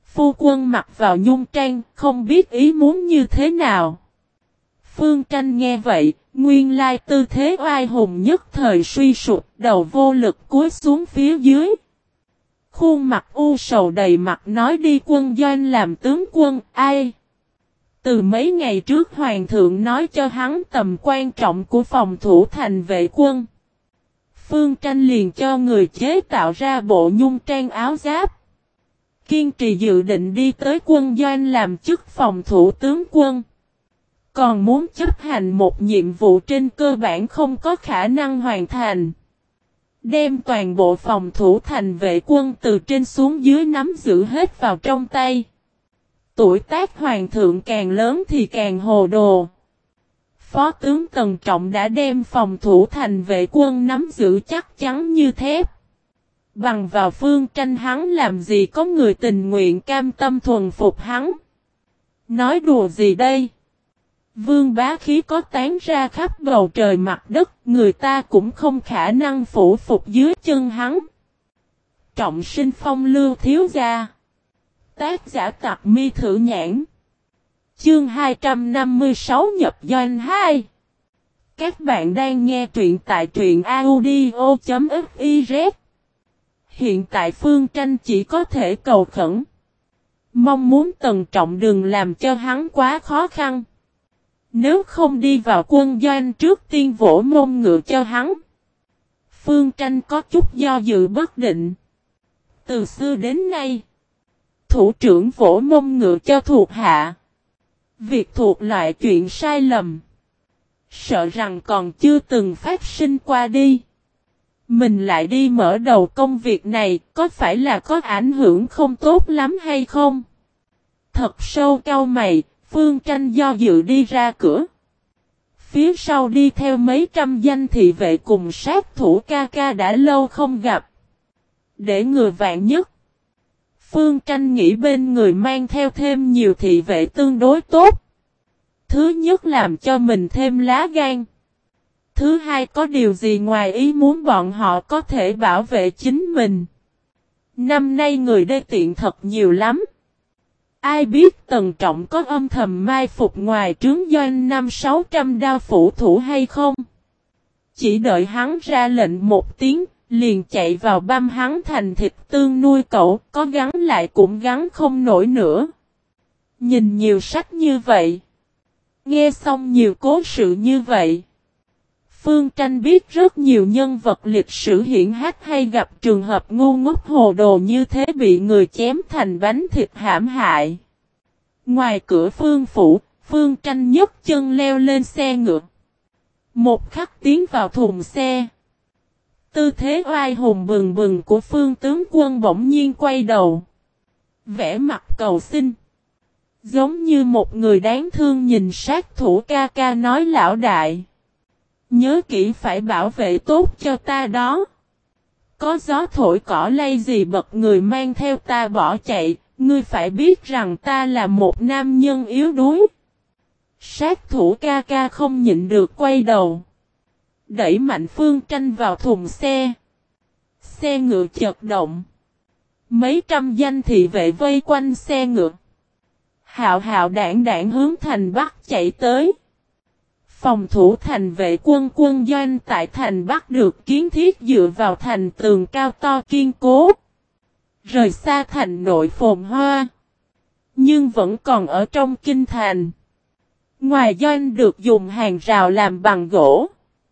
Phu quân mặc vào nhung trang, không biết ý muốn như thế nào. Phương Tranh nghe vậy, nguyên lai tư thế oai hùng nhất thời suy sụp, đầu vô lực cúi xuống phía dưới. Khuôn mặt u sầu đầy mặt nói đi quân doanh làm tướng quân, ai? Từ mấy ngày trước hoàng thượng nói cho hắn tầm quan trọng của phòng thủ thành vệ quân. Phương Tranh liền cho người chế tạo ra bộ nhung trang áo giáp. Kiên trì dự định đi tới quân doanh làm chức phòng thủ tướng quân. Còn muốn chấp hành một nhiệm vụ trên cơ bản không có khả năng hoàn thành. Đem toàn bộ phòng thủ thành vệ quân từ trên xuống dưới nắm giữ hết vào trong tay. Tuổi tác hoàng thượng càng lớn thì càng hồ đồ. Phó tướng Tần Trọng đã đem phòng thủ thành vệ quân nắm giữ chắc chắn như thép. Bằng vào Phương Tranh hắn làm gì có người tình nguyện cam tâm thuần phục hắn. Nói đùa gì đây? Vương bá khí có tán ra khắp bầu trời mặt đất, người ta cũng không khả năng phủ phục dưới chân hắn. Trọng sinh phong lưu thiếu gia. Tác giả Tặc Mi Thử Nhãn. Chương 256 nhập doanh 2. Các bạn đang nghe truyện tại truyện audio.fiz. Hiện tại Phương Tranh chỉ có thể cầu khẩn. Mong muốn Tần Trọng đừng làm cho hắn quá khó khăn. Nếu không đi vào quân doanh trước tiên vỗ mông ngựa cho hắn. Phương Tranh có chút do dự bất định. Từ xưa đến nay, thủ trưởng vỗ mông ngựa cho thuộc hạ. Việc thuộc loại chuyện sai lầm. Sợ rằng còn chưa từng phát sinh qua đi. Mình lại đi mở đầu công việc này, có phải là có ảnh hưởng không tốt lắm hay không? Thật sâu cau mày, Phương Tranh do dự đi ra cửa. Phía sau đi theo mấy trăm danh thị vệ cùng sát thủ ca ca đã lâu không gặp. Để ngừa vạn nhất. Phương Tranh nghĩ bên người mang theo thêm nhiều thị vệ tương đối tốt. Thứ nhất làm cho mình thêm lá gan. Thứ hai có điều gì ngoài ý muốn bọn họ có thể bảo vệ chính mình. Năm nay người đê tiện thật nhiều lắm. Ai biết Tần Trọng có âm thầm mai phục ngoài trướng doanh 500-600 đao phủ thủ hay không? Chỉ đợi hắn ra lệnh một tiếng, liền chạy vào băm hắn thành thịt tương nuôi cậu, có gắn lại cũng gắn không nổi nữa. Nhìn nhiều sách như vậy. Nghe xong nhiều cố sự như vậy. Phương Tranh biết rất nhiều nhân vật lịch sử hiển hách hay gặp trường hợp ngu ngốc hồ đồ như thế bị người chém thành bánh thịt hãm hại. Ngoài cửa Phương phủ, Phương Tranh nhấc chân leo lên xe ngựa. Một khắc tiến vào thùng xe. Tư thế oai hùng bừng bừng của Phương tướng quân bỗng nhiên quay đầu. Vẽ mặt cầu xin. Giống như một người đáng thương nhìn sát thủ ca ca nói lão đại. Nhớ kỹ phải bảo vệ tốt cho ta đó. Có gió thổi cỏ lay gì bật người mang theo ta bỏ chạy, ngươi phải biết rằng ta là một nam nhân yếu đuối. Sát thủ ca ca không nhịn được quay đầu. Đẩy mạnh Phương Tranh vào thùng xe. Xe ngựa chật động. Mấy trăm danh thị vệ vây quanh xe ngựa. Hạo hạo đảng đảng hướng thành Bắc chạy tới. Phòng thủ thành vệ quân quân doanh tại thành Bắc được kiến thiết dựa vào thành tường cao to kiên cố. Rời xa thành nội phồn hoa. Nhưng vẫn còn ở trong kinh thành. Ngoài doanh được dùng hàng rào làm bằng gỗ.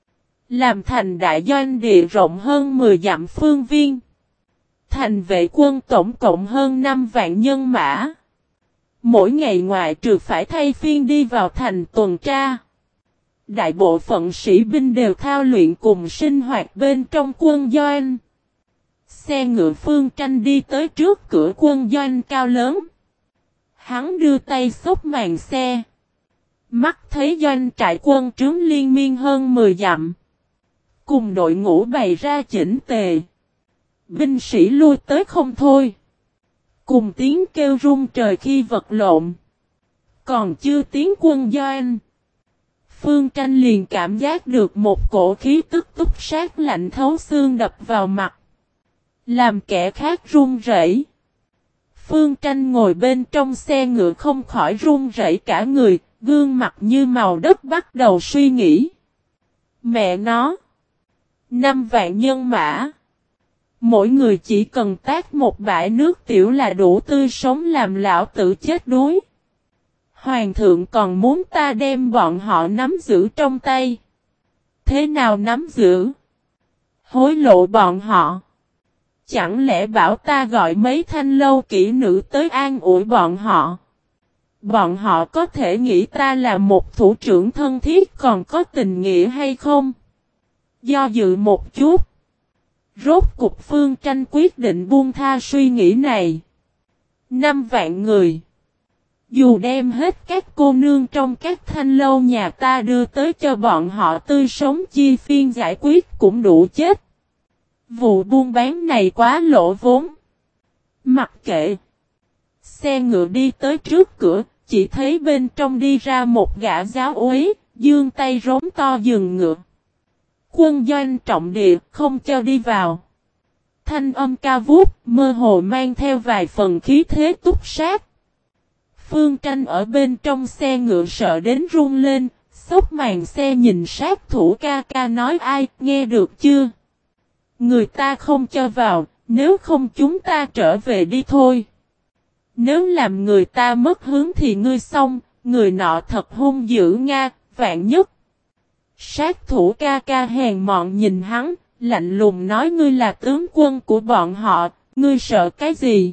Làm thành đại doanh địa rộng hơn 10 dặm phương viên. Thành vệ quân tổng cộng hơn 5 vạn nhân mã. Mỗi ngày ngoại trừ phải thay phiên đi vào thành tuần tra. Đại bộ phận sĩ binh đều thao luyện cùng sinh hoạt bên trong quân doanh. Xe ngựa Phương Tranh đi tới trước cửa quân doanh cao lớn. Hắn đưa tay xốc màn xe. Mắt thấy doanh trại quân trướng liên miên hơn 10 dặm. Cùng đội ngũ bày ra chỉnh tề. Binh sĩ lui tới không thôi. Cùng tiếng kêu rung trời khi vật lộn. Còn chưa tiến quân doanh. Phương Tranh liền cảm giác được một cổ khí tức túc sát lạnh thấu xương đập vào mặt. Làm kẻ khác run rẩy. Phương Tranh ngồi bên trong xe ngựa không khỏi run rẩy cả người, gương mặt như màu đất bắt đầu suy nghĩ. Mẹ nó! 5 vạn nhân mã! Mỗi người chỉ cần tát một bãi nước tiểu là đủ tươi sống làm lão tử chết đuối. Hoàng thượng còn muốn ta đem bọn họ nắm giữ trong tay. Thế nào nắm giữ? Hối lộ bọn họ. Chẳng lẽ bảo ta gọi mấy thanh lâu kỹ nữ tới an ủi bọn họ? Bọn họ có thể nghĩ ta là một thủ trưởng thân thiết còn có tình nghĩa hay không? Do dự một chút. Rốt cục Phương Tranh quyết định buông tha suy nghĩ này. 5 vạn người. Dù đem hết các cô nương trong các thanh lâu nhà ta đưa tới cho bọn họ tươi sống chi phiên giải quyết cũng đủ chết. Vụ buôn bán này quá lỗ vốn. Mặc kệ. Xe ngựa đi tới trước cửa, chỉ thấy bên trong đi ra một gã giáo úy, giương tay rống to dừng ngựa. Quân doanh trọng địa, không cho đi vào. Thanh âm cao vút, mơ hồ mang theo vài phần khí thế túc sát. Phương Tranh ở bên trong xe ngựa sợ đến run lên, xốc màn xe nhìn sát thủ ca ca nói ai, nghe được chưa? Người ta không cho vào, nếu không chúng ta trở về đi thôi. Nếu làm người ta mất hướng thì ngươi xong, người nọ thật hung dữ Nga, vạn nhất. Sát thủ ca ca hèn mọn nhìn hắn, lạnh lùng nói ngươi là tướng quân của bọn họ, ngươi sợ cái gì?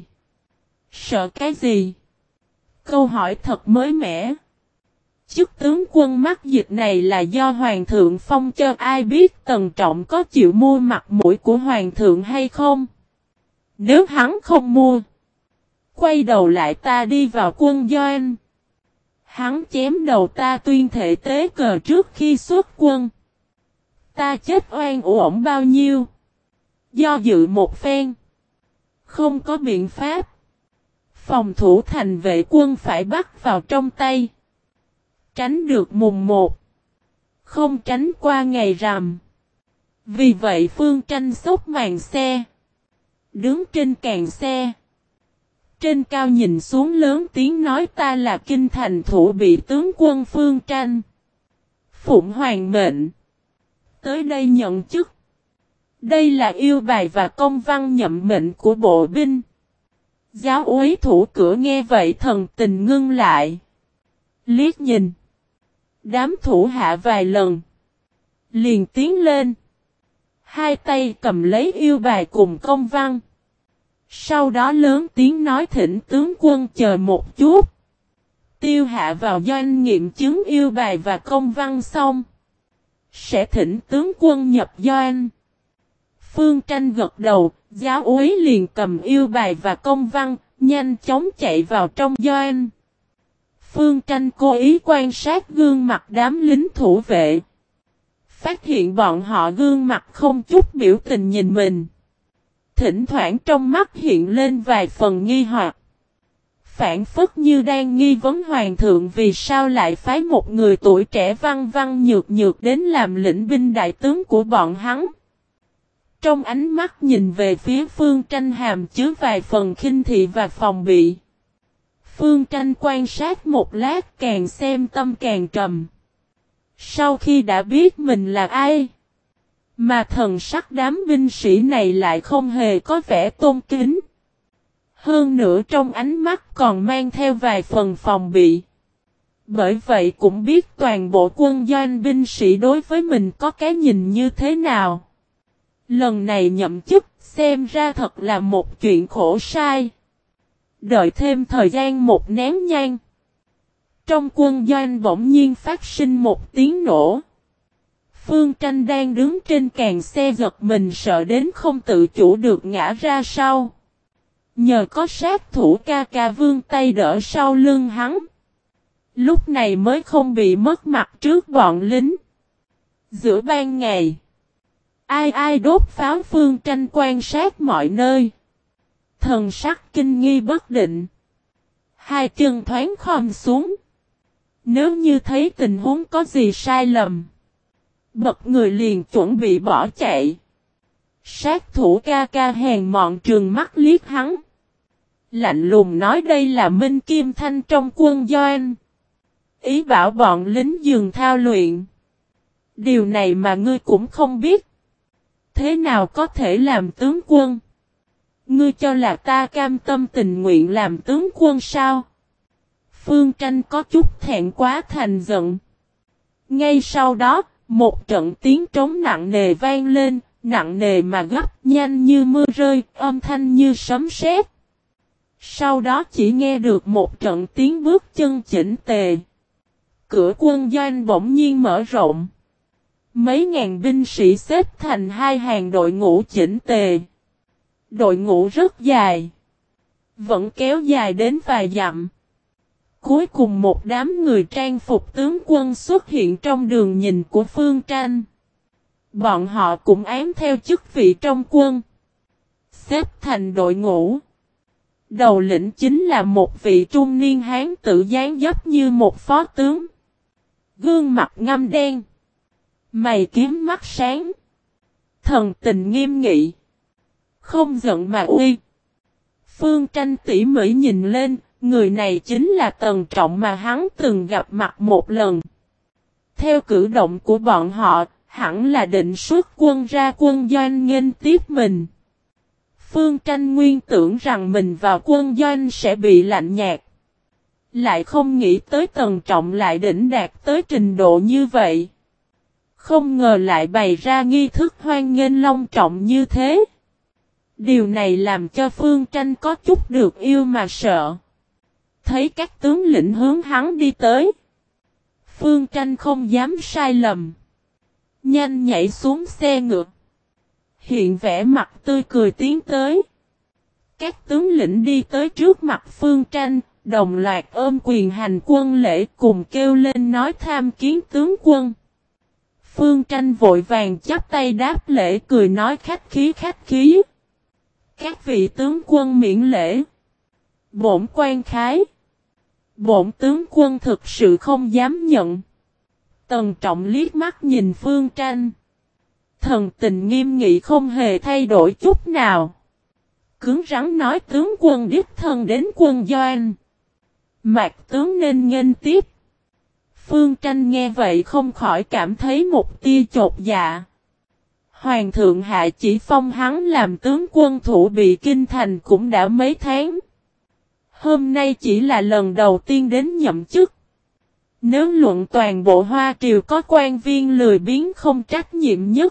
Sợ cái gì? Câu hỏi thật mới mẻ. Chức tướng quân mắc dịch này là do Hoàng thượng phong cho ai biết Tần Trọng có chịu mua mặt mũi của Hoàng thượng hay không? Nếu hắn không mua, quay đầu lại ta đi vào quân doanh. Hắn chém đầu ta tuyên thệ tế cờ trước khi xuất quân. Ta chết oan uổng bao nhiêu? Do dự một phen. Không có biện pháp. Phòng thủ thành vệ quân phải bắt vào trong tay. Tránh được mùng 1. Không tránh qua ngày rằm. Vì vậy Phương Tranh xốc màn xe. Đứng trên càng xe. Trên cao nhìn xuống lớn tiếng nói ta là kinh thành thủ bị tướng quân Phương Tranh. Phụng hoàng mệnh. Tới đây nhận chức. Đây là yêu bài và công văn nhậm mệnh của bộ binh. Giáo úy thủ cửa nghe vậy thần tình ngưng lại. Liếc nhìn. Đám thủ hạ vài lần. Liền tiến lên. Hai tay cầm lấy yêu bài cùng công văn. Sau đó lớn tiếng nói thỉnh tướng quân chờ một chút. Tiêu hạ vào doanh nghiệm chứng yêu bài và công văn xong. Sẽ thỉnh tướng quân nhập doanh. Phương Tranh gật đầu, giáo úy liền cầm yêu bài và công văn, nhanh chóng chạy vào trong doanh. Phương Tranh cố ý quan sát gương mặt đám lính thủ vệ. Phát hiện bọn họ gương mặt không chút biểu tình nhìn mình. Thỉnh thoảng trong mắt hiện lên vài phần nghi hoặc. Phản phất như đang nghi vấn hoàng thượng vì sao lại phái một người tuổi trẻ văn văn nhược nhược đến làm lĩnh binh đại tướng của bọn hắn. Trong ánh mắt nhìn về phía Phương Tranh hàm chứa vài phần khinh thị và phòng bị. Phương Tranh quan sát một lát càng xem tâm càng trầm. Sau khi đã biết mình là ai, mà thần sắc đám binh sĩ này lại không hề có vẻ tôn kính. Hơn nữa trong ánh mắt còn mang theo vài phần phòng bị. Bởi vậy cũng biết toàn bộ quân doanh binh sĩ đối với mình có cái nhìn như thế nào. Lần này nhậm chức xem ra thật là một chuyện khổ sai. Đợi thêm thời gian một nén nhang. Trong quân doanh bỗng nhiên phát sinh một tiếng nổ. Phương Tranh đang đứng trên càng xe giật mình sợ đến không tự chủ được ngã ra sau. Nhờ có sát thủ ca ca vươn tay đỡ sau lưng hắn. Lúc này mới không bị mất mặt trước bọn lính. Giữa ban ngày. Ai đốt pháo Phương Tranh quan sát mọi nơi. Thần sắc kinh nghi bất định. Hai chân thoáng khom xuống. Nếu như thấy tình huống có gì sai lầm. Bật người liền chuẩn bị bỏ chạy. Sát thủ ca ca hèn mọn trừng mắt liếc hắn. Lạnh lùng nói đây là Minh Kim Thanh trong quân doanh. Ý bảo bọn lính dừng thao luyện. Điều này mà ngươi cũng không biết. Thế nào có thể làm tướng quân? Ngươi cho là ta cam tâm tình nguyện làm tướng quân sao? Phương Tranh có chút thẹn quá thành giận. Ngay sau đó, một trận tiếng trống nặng nề vang lên, nặng nề mà gấp, nhanh như mưa rơi, âm thanh như sấm sét. Sau đó chỉ nghe được một trận tiếng bước chân chỉnh tề. Cửa quân doanh bỗng nhiên mở rộng. Mấy ngàn binh sĩ xếp thành hai hàng đội ngũ chỉnh tề. Đội ngũ rất dài. Vẫn kéo dài đến vài dặm. Cuối cùng một đám người trang phục tướng quân xuất hiện trong đường nhìn của Phương Tranh. Bọn họ cũng ám theo chức vị trong quân. Xếp thành đội ngũ. Đầu lĩnh chính là một vị trung niên hán tử dáng dấp như một phó tướng. Gương mặt ngăm đen. Mày kiếm mắt sáng. Thần tình nghiêm nghị. Không giận mà uy. Phương Tranh tỉ mỉ nhìn lên, người này chính là Tần Trọng mà hắn từng gặp mặt một lần. Theo cử động của bọn họ, hẳn là định xuất quân ra quân doanh nghênh tiếp mình. Phương Tranh nguyên tưởng rằng mình vào quân doanh sẽ bị lạnh nhạt. Lại không nghĩ tới Tần Trọng lại đỉnh đạt tới trình độ như vậy. Không ngờ lại bày ra nghi thức hoan nghênh long trọng như thế. Điều này làm cho Phương Tranh có chút được yêu mà sợ. Thấy các tướng lĩnh hướng hắn đi tới. Phương Tranh không dám sai lầm. Nhanh nhảy xuống xe ngựa. Hiện vẻ mặt tươi cười tiến tới. Các tướng lĩnh đi tới trước mặt Phương Tranh, đồng loạt ôm quyền hành quân lễ cùng kêu lên nói tham kiến tướng quân. Phương Tranh vội vàng chắp tay đáp lễ cười nói khách khí khách khí. Các vị tướng quân miễn lễ. Bổn quan khái. Bổn tướng quân thực sự không dám nhận. Tần Trọng liếc mắt nhìn Phương Tranh. Thần tình nghiêm nghị không hề thay đổi chút nào. Cứng rắn nói tướng quân đích thân đến quân doanh. Mạc tướng nên nghênh tiếp. Phương Tranh nghe vậy không khỏi cảm thấy một tia chột dạ. Hoàng thượng hạ chỉ phong hắn làm tướng quân thủ bị kinh thành cũng đã mấy tháng. Hôm nay chỉ là lần đầu tiên đến nhậm chức. Nếu luận toàn bộ Hoa Triều có quan viên lười biếng không trách nhiệm nhất.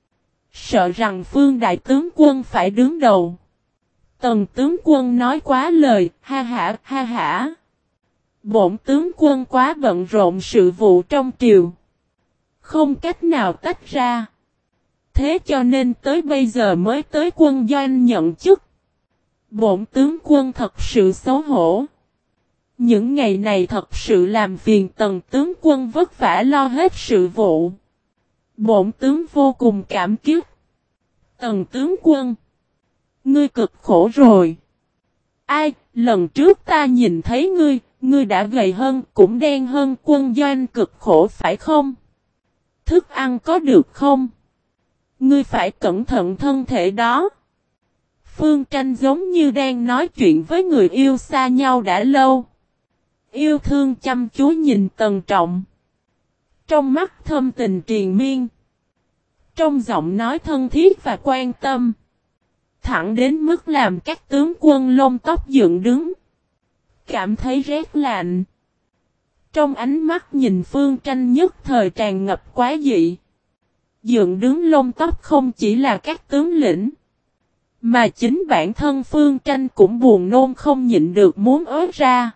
Sợ rằng Phương đại tướng quân phải đứng đầu. Tần tướng quân nói quá lời, ha hả, ha hả. Bổn tướng quân quá bận rộn sự vụ trong triều. Không cách nào tách ra. Thế cho nên tới bây giờ mới tới quân doanh nhận chức. Bổn tướng quân thật sự xấu hổ. Những ngày này thật sự làm phiền Tần tướng quân vất vả lo hết sự vụ. Bổn tướng vô cùng cảm kích. Tần tướng quân. Ngươi cực khổ rồi. Ai, lần trước ta nhìn thấy ngươi đã gầy hơn cũng đen hơn quân doanh cực khổ phải không? Thức ăn có được không? Ngươi phải cẩn thận thân thể đó. Phương Tranh giống như đang nói chuyện với người yêu xa nhau đã lâu. Yêu thương chăm chú nhìn Tần Trọng. Trong mắt thâm tình triền miên. Trong giọng nói thân thiết và quan tâm. Thẳng đến mức làm các tướng quân lông tóc dựng đứng. Cảm thấy rét lạnh. Trong ánh mắt nhìn Phương Tranh nhất thời tràn ngập quá dị. Dựng đứng lông tóc không chỉ là các tướng lĩnh. Mà chính bản thân Phương Tranh cũng buồn nôn không nhịn được muốn ớt ra.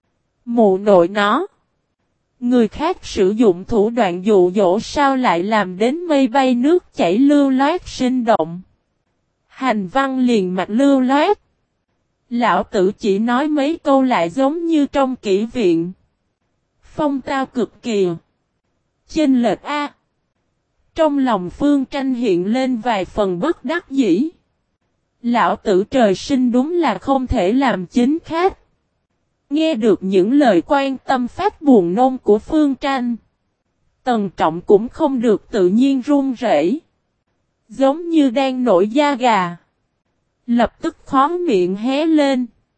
Mụ nội nó. Người khác sử dụng thủ đoạn dụ dỗ sao lại làm đến mây bay nước chảy lưu loát sinh động. Hành văn liền mạch lưu loát. Lão tử chỉ nói mấy câu lại giống như trong kỷ viện. Phong tao cực kỳ. Chênh lệch A. Trong lòng Phương Tranh hiện lên vài phần bất đắc dĩ. Lão tử trời sinh đúng là không thể làm chính khách. Nghe được những lời quan tâm phát buồn nôn của Phương Tranh. Tần Trọng cũng không được tự nhiên run rẩy, giống như đang nổi da gà. Lập tức khó miệng hé lên.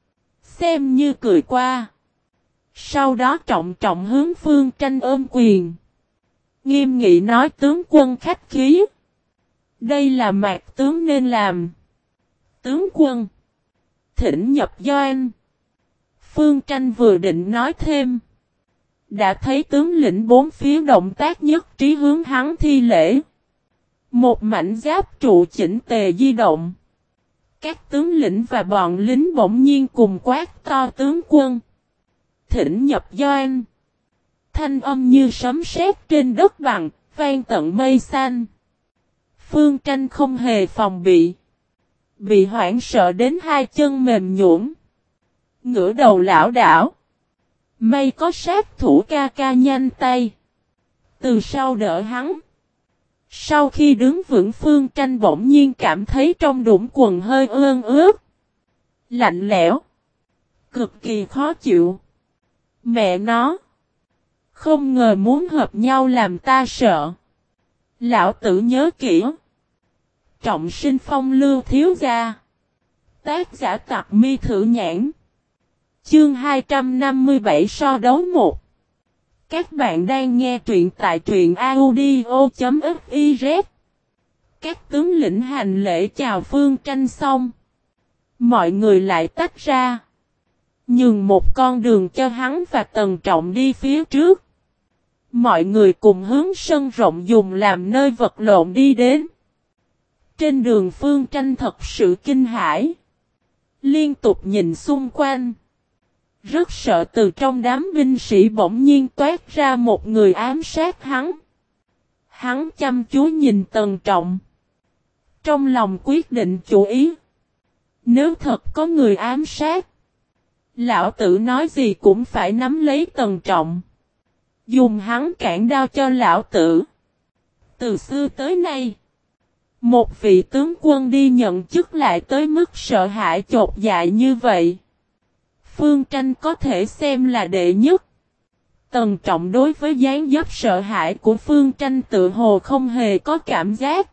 xem như cười qua. Sau đó trọng trọng hướng Phương Tranh ôm quyền. Nghiêm nghị nói tướng quân khách khí. Đây là mạc tướng nên làm. Tướng quân. Thỉnh nhập doanh. Phương Tranh vừa định nói thêm. Đã thấy tướng lĩnh bốn phía động tác nhất trí hướng hắn thi lễ. Một mảnh giáp trụ chỉnh tề di động. Các tướng lĩnh và bọn lính bỗng nhiên cùng quát to tướng quân. Thỉnh nhập doanh. Thanh âm như sấm sét trên đất bằng, vang tận mây xanh. Phương Tranh không hề phòng bị. Bị hoảng sợ đến hai chân mềm nhũn. Ngửa đầu lảo đảo. May có sát thủ ca ca nhanh tay. Từ sau đỡ hắn. Sau khi đứng vững Phương Tranh bỗng nhiên cảm thấy trong đũng quần hơi ương ướt. Lạnh lẽo. Cực kỳ khó chịu. Mẹ nó. Không ngờ muốn hợp nhau làm ta sợ. Lão tử nhớ kỹ. Trọng sinh phong lưu thiếu gia. Tác giả Tặc Mi Thử Nhãn. Chương 257 so đấu 1. Các bạn đang nghe truyện tại truyện audio.fiz. Các tướng lĩnh hành lễ chào Phương Tranh xong. Mọi người lại tách ra. Nhường một con đường cho hắn và Tần Trọng đi phía trước. Mọi người cùng hướng sân rộng dùng làm nơi vật lộn đi đến. Trên đường Phương Tranh thật sự kinh hãi. Liên tục nhìn xung quanh. Rất sợ từ trong đám binh sĩ bỗng nhiên toát ra một người ám sát hắn. Hắn chăm chú nhìn Tần Trọng. Trong lòng quyết định chủ ý. Nếu thật có người ám sát. Lão tử nói gì cũng phải nắm lấy Tần Trọng. Dùng hắn cản đao cho lão tử. Từ xưa tới nay. Một vị tướng quân đi nhận chức lại tới mức sợ hãi chột dạ như vậy. Phương Tranh có thể xem là đệ nhất. Tần Trọng đối với dáng dấp sợ hãi của Phương Tranh tự hồ không hề có cảm giác.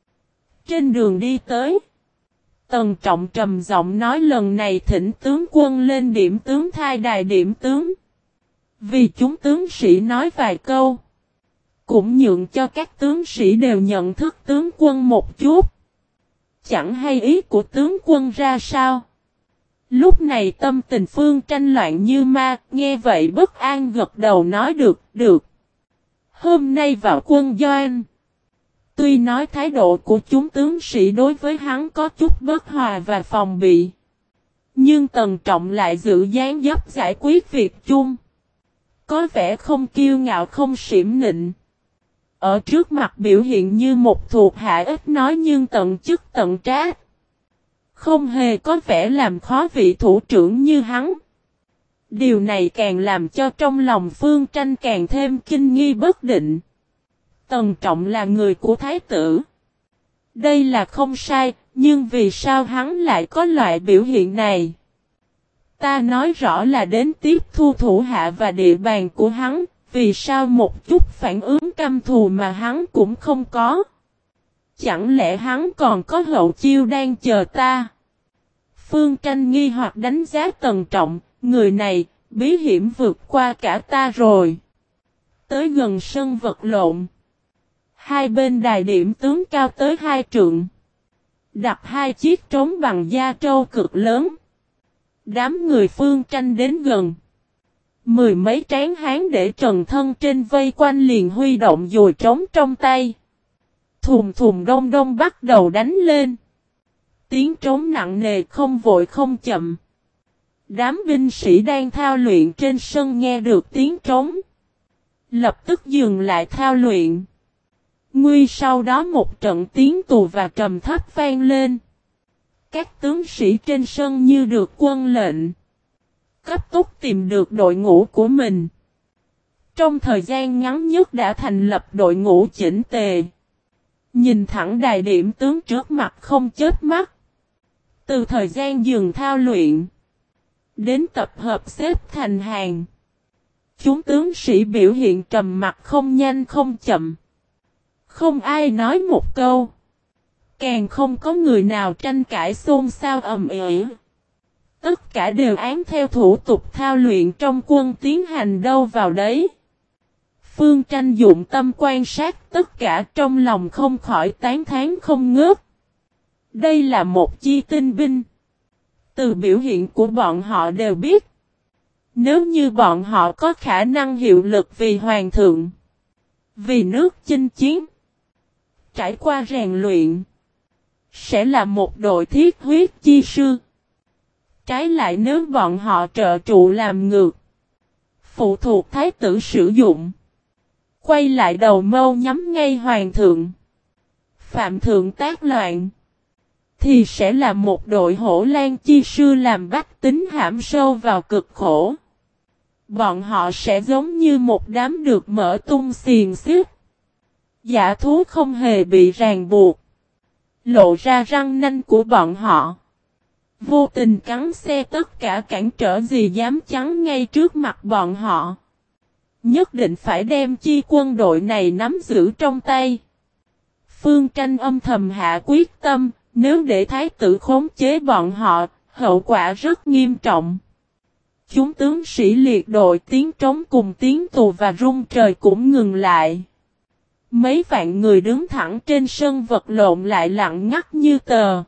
Trên đường đi tới. Tần Trọng trầm giọng nói lần này thỉnh tướng quân lên điểm tướng thay đài điểm tướng. Vì chúng tướng sĩ nói vài câu. Cũng nhượng cho các tướng sĩ đều nhận thức tướng quân một chút. Chẳng hay ý của tướng quân ra sao. Lúc này tâm tình Phương Tranh loạn như ma, nghe vậy bất an gật đầu nói được. Hôm nay vào quân doanh. Tuy nói thái độ của chúng tướng sĩ đối với hắn có chút bất hòa và phòng bị. Nhưng Tần Trọng lại giữ dáng dấp giải quyết việc chung. Có vẻ không kiêu ngạo không xỉm nịnh. Ở trước mặt biểu hiện như một thuộc hạ ít nói nhưng tận chức tận trách. Không hề có vẻ làm khó vị thủ trưởng như hắn. Điều này càng làm cho trong lòng Phương Tranh càng thêm kinh nghi bất định. Tần Trọng là người của Thái tử. Đây là không sai, nhưng vì sao hắn lại có loại biểu hiện này? Ta nói rõ là đến tiếp thu thủ hạ và địa bàn của hắn, vì sao một chút phản ứng căm thù mà hắn cũng không có? Chẳng lẽ hắn còn có hậu chiêu đang chờ ta? Phương Tranh nghi hoặc đánh giá Tần Trọng, người này, bí hiểm vượt qua cả ta rồi. Tới gần sân vật lộn. Hai bên đài điểm tướng cao tới 2 trượng. Đặt 2 chiếc trống bằng da trâu cực lớn. Đám người Phương Tranh đến gần. Mười mấy tráng hán để trần thân trên vây quanh liền huy động dùi trống trong tay. Thùm thùm đông đông bắt đầu đánh lên. Tiếng trống nặng nề không vội không chậm. Đám binh sĩ đang thao luyện trên sân nghe được tiếng trống. Lập tức dừng lại thao luyện. Nguy sau đó một trận tiếng tù và trầm thấp vang lên. Các tướng sĩ trên sân như được quân lệnh. Cấp tốc tìm được đội ngũ của mình. Trong thời gian ngắn nhất đã thành lập đội ngũ chỉnh tề. Nhìn thẳng đài điểm tướng trước mặt không chớp mắt. Từ thời gian dừng thao luyện. Đến tập hợp xếp thành hàng. Chúng tướng sĩ biểu hiện trầm mặc không nhanh không chậm. Không ai nói một câu. Càng không có người nào tranh cãi xôn xao ầm ĩ. Tất cả đều án theo thủ tục thao luyện trong quân tiến hành đâu vào đấy. Phương Tranh dụng tâm quan sát tất cả trong lòng không khỏi tán thán không ngớt. Đây là một chi tinh binh. Từ biểu hiện của bọn họ đều biết. Nếu như bọn họ có khả năng hiệu lực vì hoàng thượng, vì nước chinh chiến, trải qua rèn luyện, sẽ là một đội thiết huyết chi sư. Trái lại nếu bọn họ trợ trụ làm ngược, phụ thuộc thái tử sử dụng, quay lại đầu mâu nhắm ngay hoàng thượng, phạm thượng tác loạn, thì sẽ là một đội hổ lan chi sư làm bách tính hãm sâu vào cực khổ. Bọn họ sẽ giống như một đám được mở tung xiềng xiết. Dã thú không hề bị ràng buộc. Lộ ra răng nanh của bọn họ. Vô tình cắn xé tất cả cản trở gì dám chắn ngay trước mặt bọn họ. Nhất định phải đem chi quân đội này nắm giữ trong tay. Phương Tranh âm thầm hạ quyết tâm, nếu để thái tử khống chế bọn họ, hậu quả rất nghiêm trọng. Chúng tướng sĩ liệt đội tiếng trống cùng tiếng tù và rung trời cũng ngừng lại. Mấy vạn người đứng thẳng trên sân vật lộn lại lặng ngắt như tờ.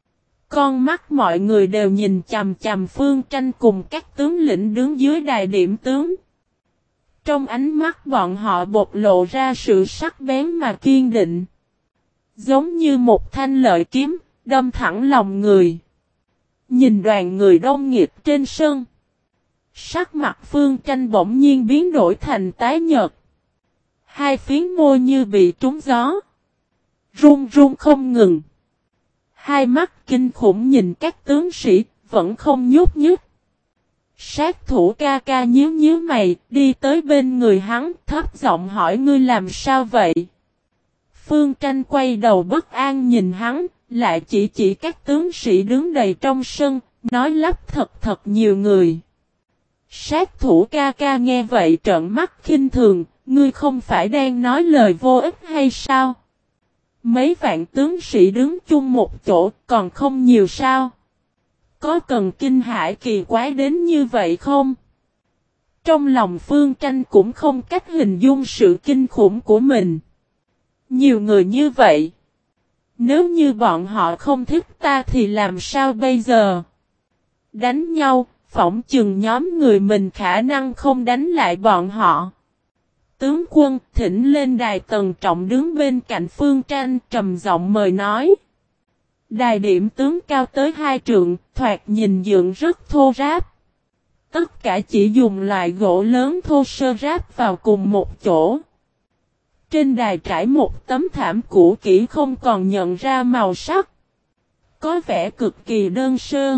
Con mắt mọi người đều nhìn chằm chằm Phương Tranh cùng các tướng lĩnh đứng dưới đài điểm tướng. Trong ánh mắt bọn họ bộc lộ ra sự sắc bén mà kiên định. Giống như một thanh lợi kiếm, đâm thẳng lòng người. Nhìn đoàn người đông nghịt trên sân. Sắc mặt Phương Tranh bỗng nhiên biến đổi thành tái nhợt. Hai phiến môi như bị trúng gió. Run run không ngừng. Hai mắt kinh khủng nhìn các tướng sĩ, vẫn không nhúc nhích. Sát thủ ca ca nhíu nhíu mày, đi tới bên người hắn, thấp giọng hỏi ngươi làm sao vậy? Phương Tranh quay đầu bất an nhìn hắn, lại chỉ các tướng sĩ đứng đầy trong sân, nói lắp thật nhiều người. Sát thủ ca ca nghe vậy trợn mắt khinh thường, ngươi không phải đang nói lời vô ích hay sao? Mấy vạn tướng sĩ đứng chung một chỗ còn không nhiều sao? Có cần kinh hãi kỳ quái đến như vậy không? Trong lòng Phương Tranh cũng không cách hình dung sự kinh khủng của mình. Nhiều người như vậy. Nếu như bọn họ không thích ta thì làm sao bây giờ? Đánh nhau, phỏng chừng nhóm người mình khả năng không đánh lại bọn họ. Tướng quân thỉnh lên đài Tần Trọng đứng bên cạnh Phương Tranh trầm giọng mời nói. Đài điểm tướng cao tới 2 trượng, thoạt nhìn dựng rất thô ráp. Tất cả chỉ dùng loại gỗ lớn thô sơ ráp vào cùng một chỗ. Trên đài trải một tấm thảm cũ kỹ không còn nhận ra màu sắc. Có vẻ cực kỳ đơn sơ.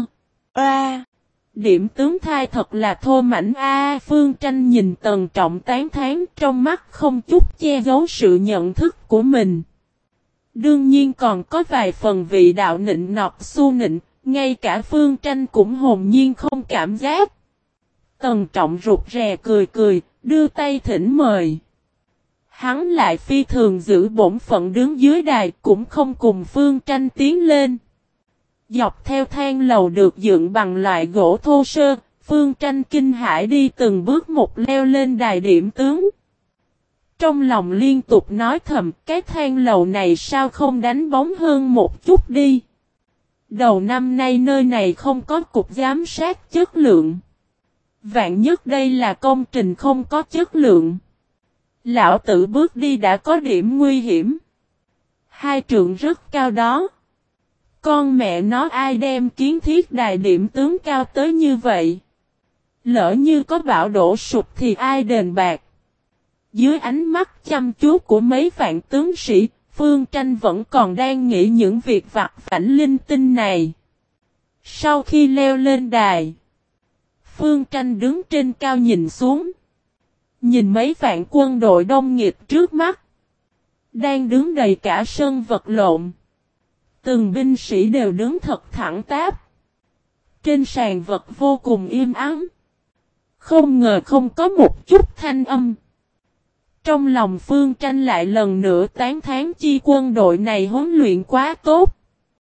Điểm tướng thai thật là thô mảnh Phương Tranh nhìn Tần Trọng tán thán trong mắt không chút che giấu sự nhận thức của mình. Đương nhiên còn có vài phần vị đạo nịnh nọt su nịnh, ngay cả Phương Tranh cũng hồn nhiên không cảm giác. Tần Trọng rụt rè cười, đưa tay thỉnh mời. Hắn lại phi thường giữ bổn phận đứng dưới đài cũng không cùng Phương Tranh tiến lên. Dọc theo thang lầu được dựng bằng loại gỗ thô sơ, Phương Tranh kinh hãi đi từng bước một leo lên đài điểm tướng. Trong lòng liên tục nói thầm cái thang lầu này sao không đánh bóng hơn một chút đi. Đầu năm nay nơi này không có cục giám sát chất lượng. Vạn nhất đây là công trình không có chất lượng. Lão tử bước đi đã có điểm nguy hiểm. 2 trượng rất cao đó. Con mẹ nó ai đem kiến thiết đài điểm tướng cao tới như vậy. Lỡ như có bão đổ sụp thì ai đền bạc. Dưới ánh mắt chăm chú của mấy vạn tướng sĩ, Phương Tranh vẫn còn đang nghĩ những việc vặt vãnh linh tinh này. Sau khi leo lên đài, Phương Tranh đứng trên cao nhìn xuống. Nhìn mấy vạn quân đội đông nghịt trước mắt. Đang đứng đầy cả sân vật lộn. Từng binh sĩ đều đứng thật thẳng tắp. Trên sàn vật vô cùng im ắng. Không ngờ không có một chút thanh âm. Trong lòng Phương Tranh lại lần nữa tán thán chi quân đội này huấn luyện quá tốt.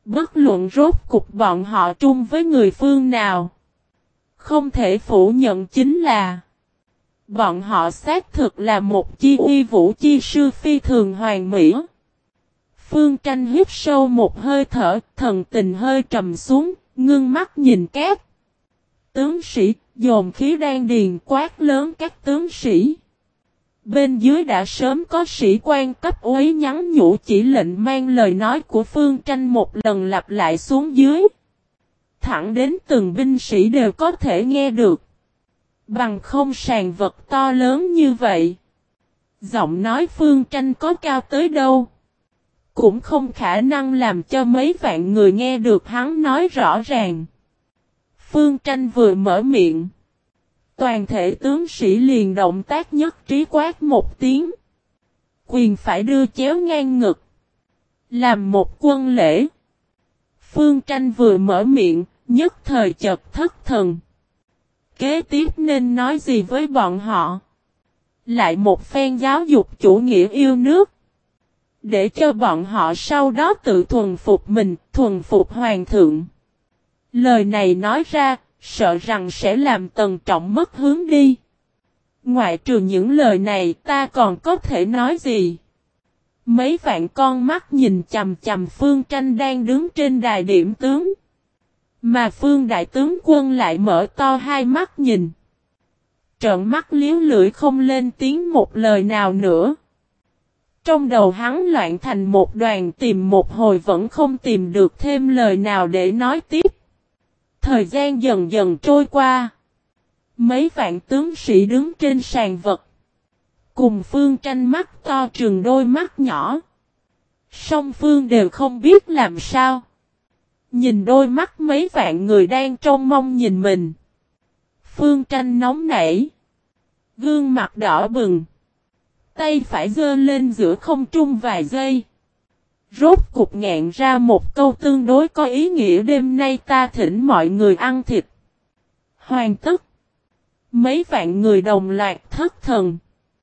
Bất luận rốt cục bọn họ trung với người phương nào. Không thể phủ nhận chính là bọn họ xác thực là một chi uy vũ chi sư phi thường hoàn mỹ. Phương Tranh hít sâu một hơi thở, thần tình hơi trầm xuống, ngưng mắt nhìn các tướng sĩ, dồn khí đan điền quát lớn các tướng sĩ. Bên dưới đã sớm có sĩ quan cấp úy nhắn nhủ chỉ lệnh mang lời nói của Phương Tranh một lần lặp lại xuống dưới. Thẳng đến từng binh sĩ đều có thể nghe được. Bằng không sàn vật to lớn như vậy. Giọng nói Phương Tranh có cao tới đâu. Cũng không khả năng làm cho mấy vạn người nghe được hắn nói rõ ràng. Phương Tranh vừa mở miệng. Toàn thể tướng sĩ liền động tác nhất trí quát một tiếng. Quyền phải đưa chéo ngang ngực. Làm một quân lễ. Phương Tranh vừa mở miệng, nhất thời chợt thất thần. Kế tiếp nên nói gì với bọn họ? Lại một phen giáo dục chủ nghĩa yêu nước. Để cho bọn họ sau đó tự thuần phục mình, thuần phục hoàng thượng. Lời này nói ra, sợ rằng sẽ làm Tần Trọng mất hướng đi. Ngoại trừ những lời này ta còn có thể nói gì? Mấy vạn con mắt nhìn chằm chằm Phương Tranh đang đứng trên đài điểm tướng. Mà Phương đại tướng quân lại mở to hai mắt nhìn. Trợn mắt liếu lưỡi không lên tiếng một lời nào nữa. Trong đầu hắn loạn thành một đoàn tìm một hồi vẫn không tìm được thêm lời nào để nói tiếp. Thời gian dần dần trôi qua. Mấy vạn tướng sĩ đứng trên sàn vật. Cùng Phương Tranh mắt to trừng đôi mắt nhỏ. Song Phương đều không biết làm sao. Nhìn đôi mắt mấy vạn người đang trông mong nhìn mình. Phương Tranh nóng nảy. Gương mặt đỏ bừng. Tay phải giơ lên giữa không trung vài giây. Rốt cục ngạn ra một câu tương đối có ý nghĩa đêm nay ta thỉnh mọi người ăn thịt. Hoàn tất. Mấy vạn người đồng loạt thất thần.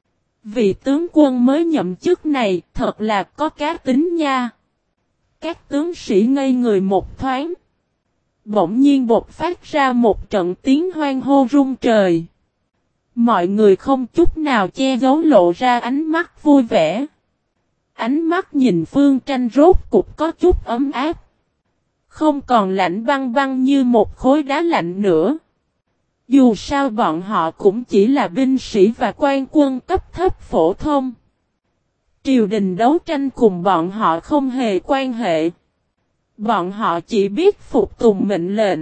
Vị tướng quân mới nhậm chức này thật là có cá tính nha. Các tướng sĩ ngây người một thoáng. Bỗng nhiên bột phát ra một trận tiếng hoan hô rung trời. Mọi người không chút nào che giấu lộ ra ánh mắt vui vẻ. Ánh mắt nhìn Phương Tranh rốt cục có chút ấm áp. Không còn lạnh băng băng như một khối đá lạnh nữa. Dù sao bọn họ cũng chỉ là binh sĩ và quan quân cấp thấp phổ thông. Triều đình đấu tranh cùng bọn họ không hề quan hệ. Bọn họ chỉ biết phục tùng mệnh lệnh.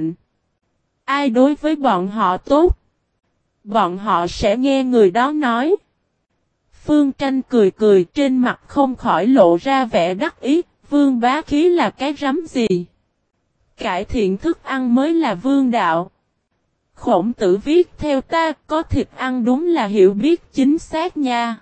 Ai đối với bọn họ tốt, bọn họ sẽ nghe người đó nói. Phương Tranh cười cười trên mặt không khỏi lộ ra vẻ đắc ý. Vương bá khí là cái rắm gì? Cải thiện thức ăn mới là vương đạo. Khổng Tử viết theo ta có thịt ăn đúng là hiểu biết chính xác nha.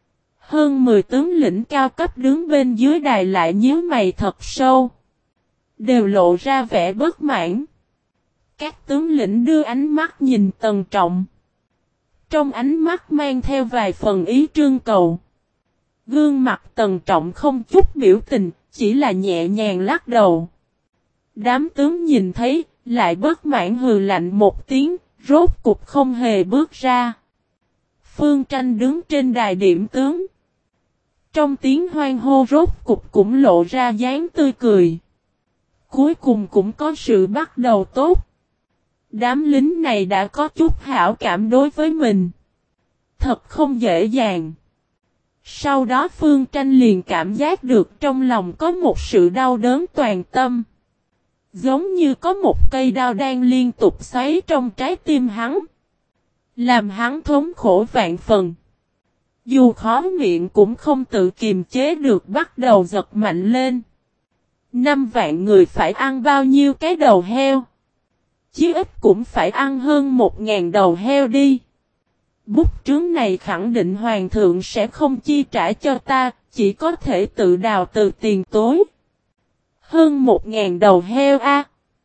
Hơn 10 tướng lĩnh cao cấp đứng bên dưới đài lại nhíu mày thật sâu. Đều lộ ra vẻ bất mãn. Các tướng lĩnh đưa ánh mắt nhìn Tần Trọng. Trong ánh mắt mang theo vài phần ý trương cầu. Gương mặt Tần Trọng không chút biểu tình, chỉ là nhẹ nhàng lắc đầu. Đám tướng nhìn thấy, lại bất mãn hừ lạnh một tiếng, rốt cục không hề bước ra. Phương Tranh đứng trên đài điểm tướng. Trong tiếng hoan hô rốt cục cũng lộ ra dáng tươi cười. Cuối cùng cũng có sự bắt đầu tốt. Đám lính này đã có chút hảo cảm đối với mình. Thật không dễ dàng. Sau đó Phương Tranh liền cảm giác được trong lòng có một sự đau đớn toàn tâm. Giống như có một cây đao đang liên tục xoáy trong trái tim hắn. Làm hắn thống khổ vạn phần. Dù khó miệng cũng không tự kiềm chế được bắt đầu giật mạnh lên. 5 vạn người phải ăn bao nhiêu cái đầu heo? Chí ít cũng phải ăn hơn 1.000 đầu heo đi. Bút trướng này khẳng định hoàng thượng sẽ không chi trả cho ta, chỉ có thể tự đào từ tiền tối. Hơn 1.000 đầu heo a.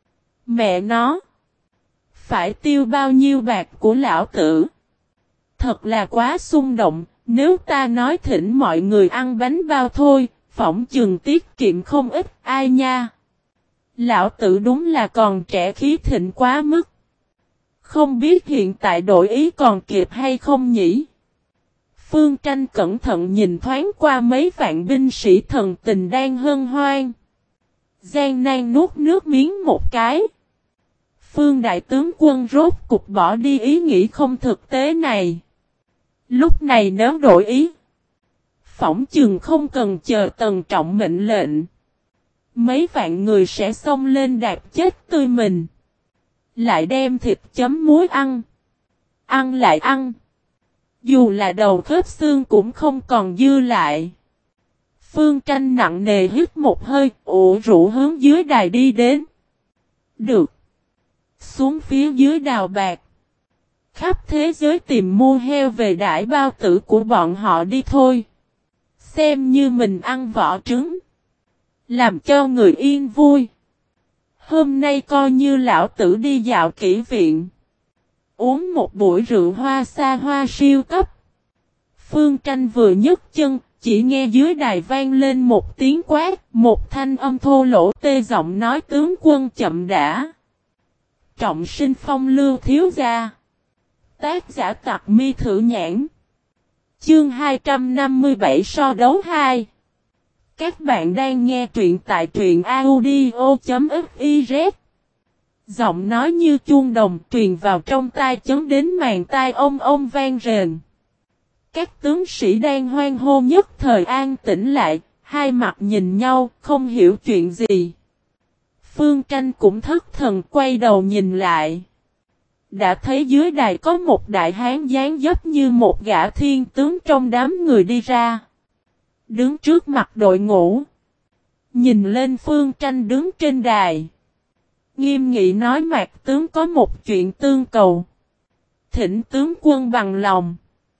Mẹ nó. Phải tiêu bao nhiêu bạc của lão tử? Thật là quá xung động, nếu ta nói thỉnh mọi người ăn bánh bao thôi, phỏng chừng tiết kiệm không ít ai nha. Lão tử đúng là còn trẻ khí thịnh quá mức. Không biết hiện tại đổi ý còn kịp hay không nhỉ? Phương Tranh cẩn thận nhìn thoáng qua mấy vạn binh sĩ thần tình đang hân hoan. Gian nan nuốt nước miếng một cái. Phương đại tướng quân rốt cục bỏ đi ý nghĩ không thực tế này. Lúc này nếu đổi ý, phỏng chừng không cần chờ Tần Trọng mệnh lệnh. Mấy vạn người sẽ xông lên đạp chết tươi mình. Lại đem thịt chấm muối ăn. Ăn lại ăn. Dù là đầu khớp xương cũng không còn dư lại. Phương Tranh nặng nề hít một hơi, ủ rũ hướng dưới đài đi đến. Được. Xuống phía dưới đào bạc. Khắp thế giới tìm mua heo về đãi bao tử của bọn họ đi thôi. Xem như mình ăn vỏ trứng. Làm cho người yên vui. Hôm nay coi như lão tử đi dạo kỹ viện. Uống một buổi rượu hoa xa hoa siêu cấp. Phương Tranh vừa nhấc chân, chỉ nghe dưới đài vang lên một tiếng quát, một thanh âm thô lỗ tê giọng nói tướng quân chậm đã. Trọng sinh phong lưu thiếu gia. Tác giả Tặc Mi Thử Nhãn. Chương 257 so đấu 2. Các bạn đang nghe truyện tại truyện audio.fiz. Giọng nói như chuông đồng truyền vào trong tai chấn đến màng tai ông vang rền. Các tướng sĩ đang hoan hô nhất thời an tĩnh lại, hai mặt nhìn nhau, không hiểu chuyện gì. Phương Tranh cũng thất thần quay đầu nhìn lại. Đã thấy dưới đài có một đại hán dáng dấp như một gã thiên tướng trong đám người đi ra. Đứng trước mặt đội ngũ. Nhìn lên Phương Tranh đứng trên đài. Nghiêm nghị nói Mạc tướng có một chuyện tương cầu. Thỉnh tướng quân bằng lòng.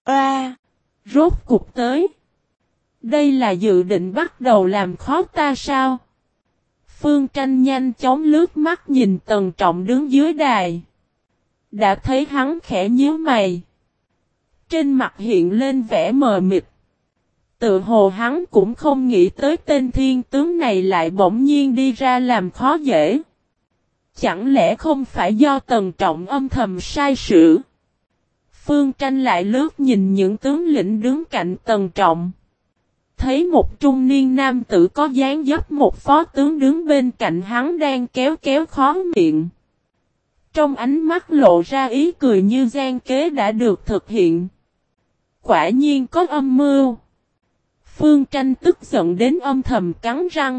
Rốt cục tới. Đây là dự định bắt đầu làm khó ta sao? Phương Tranh nhanh chóng lướt mắt nhìn Tần Trọng đứng dưới đài. Đã thấy hắn khẽ nhíu mày. Trên mặt hiện lên vẻ mờ mịt. Tự hồ hắn cũng không nghĩ tới tên thiên tướng này lại bỗng nhiên đi ra làm khó dễ. Chẳng lẽ không phải do Tần Trọng âm thầm sai sự? Phương Tranh lại lướt nhìn những tướng lĩnh đứng cạnh Tần Trọng. Thấy một trung niên nam tử có dáng dấp một phó tướng đứng bên cạnh hắn đang kéo khó miệng. Trong ánh mắt lộ ra ý cười như gian kế đã được thực hiện. Quả nhiên có âm mưu. Phương Tranh tức giận đến âm thầm cắn răng.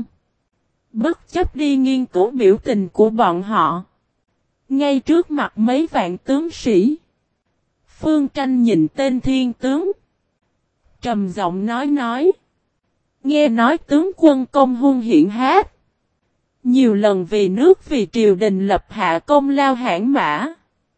Bất chấp đi nghiên cứu biểu tình của bọn họ. Ngay trước mặt mấy vạn tướng sĩ. Phương Tranh nhìn tên thiên tướng. Trầm giọng nói. Nghe nói tướng quân công hung hiển hát. Nhiều lần vì nước vì triều đình lập hạ công lao hãn mã.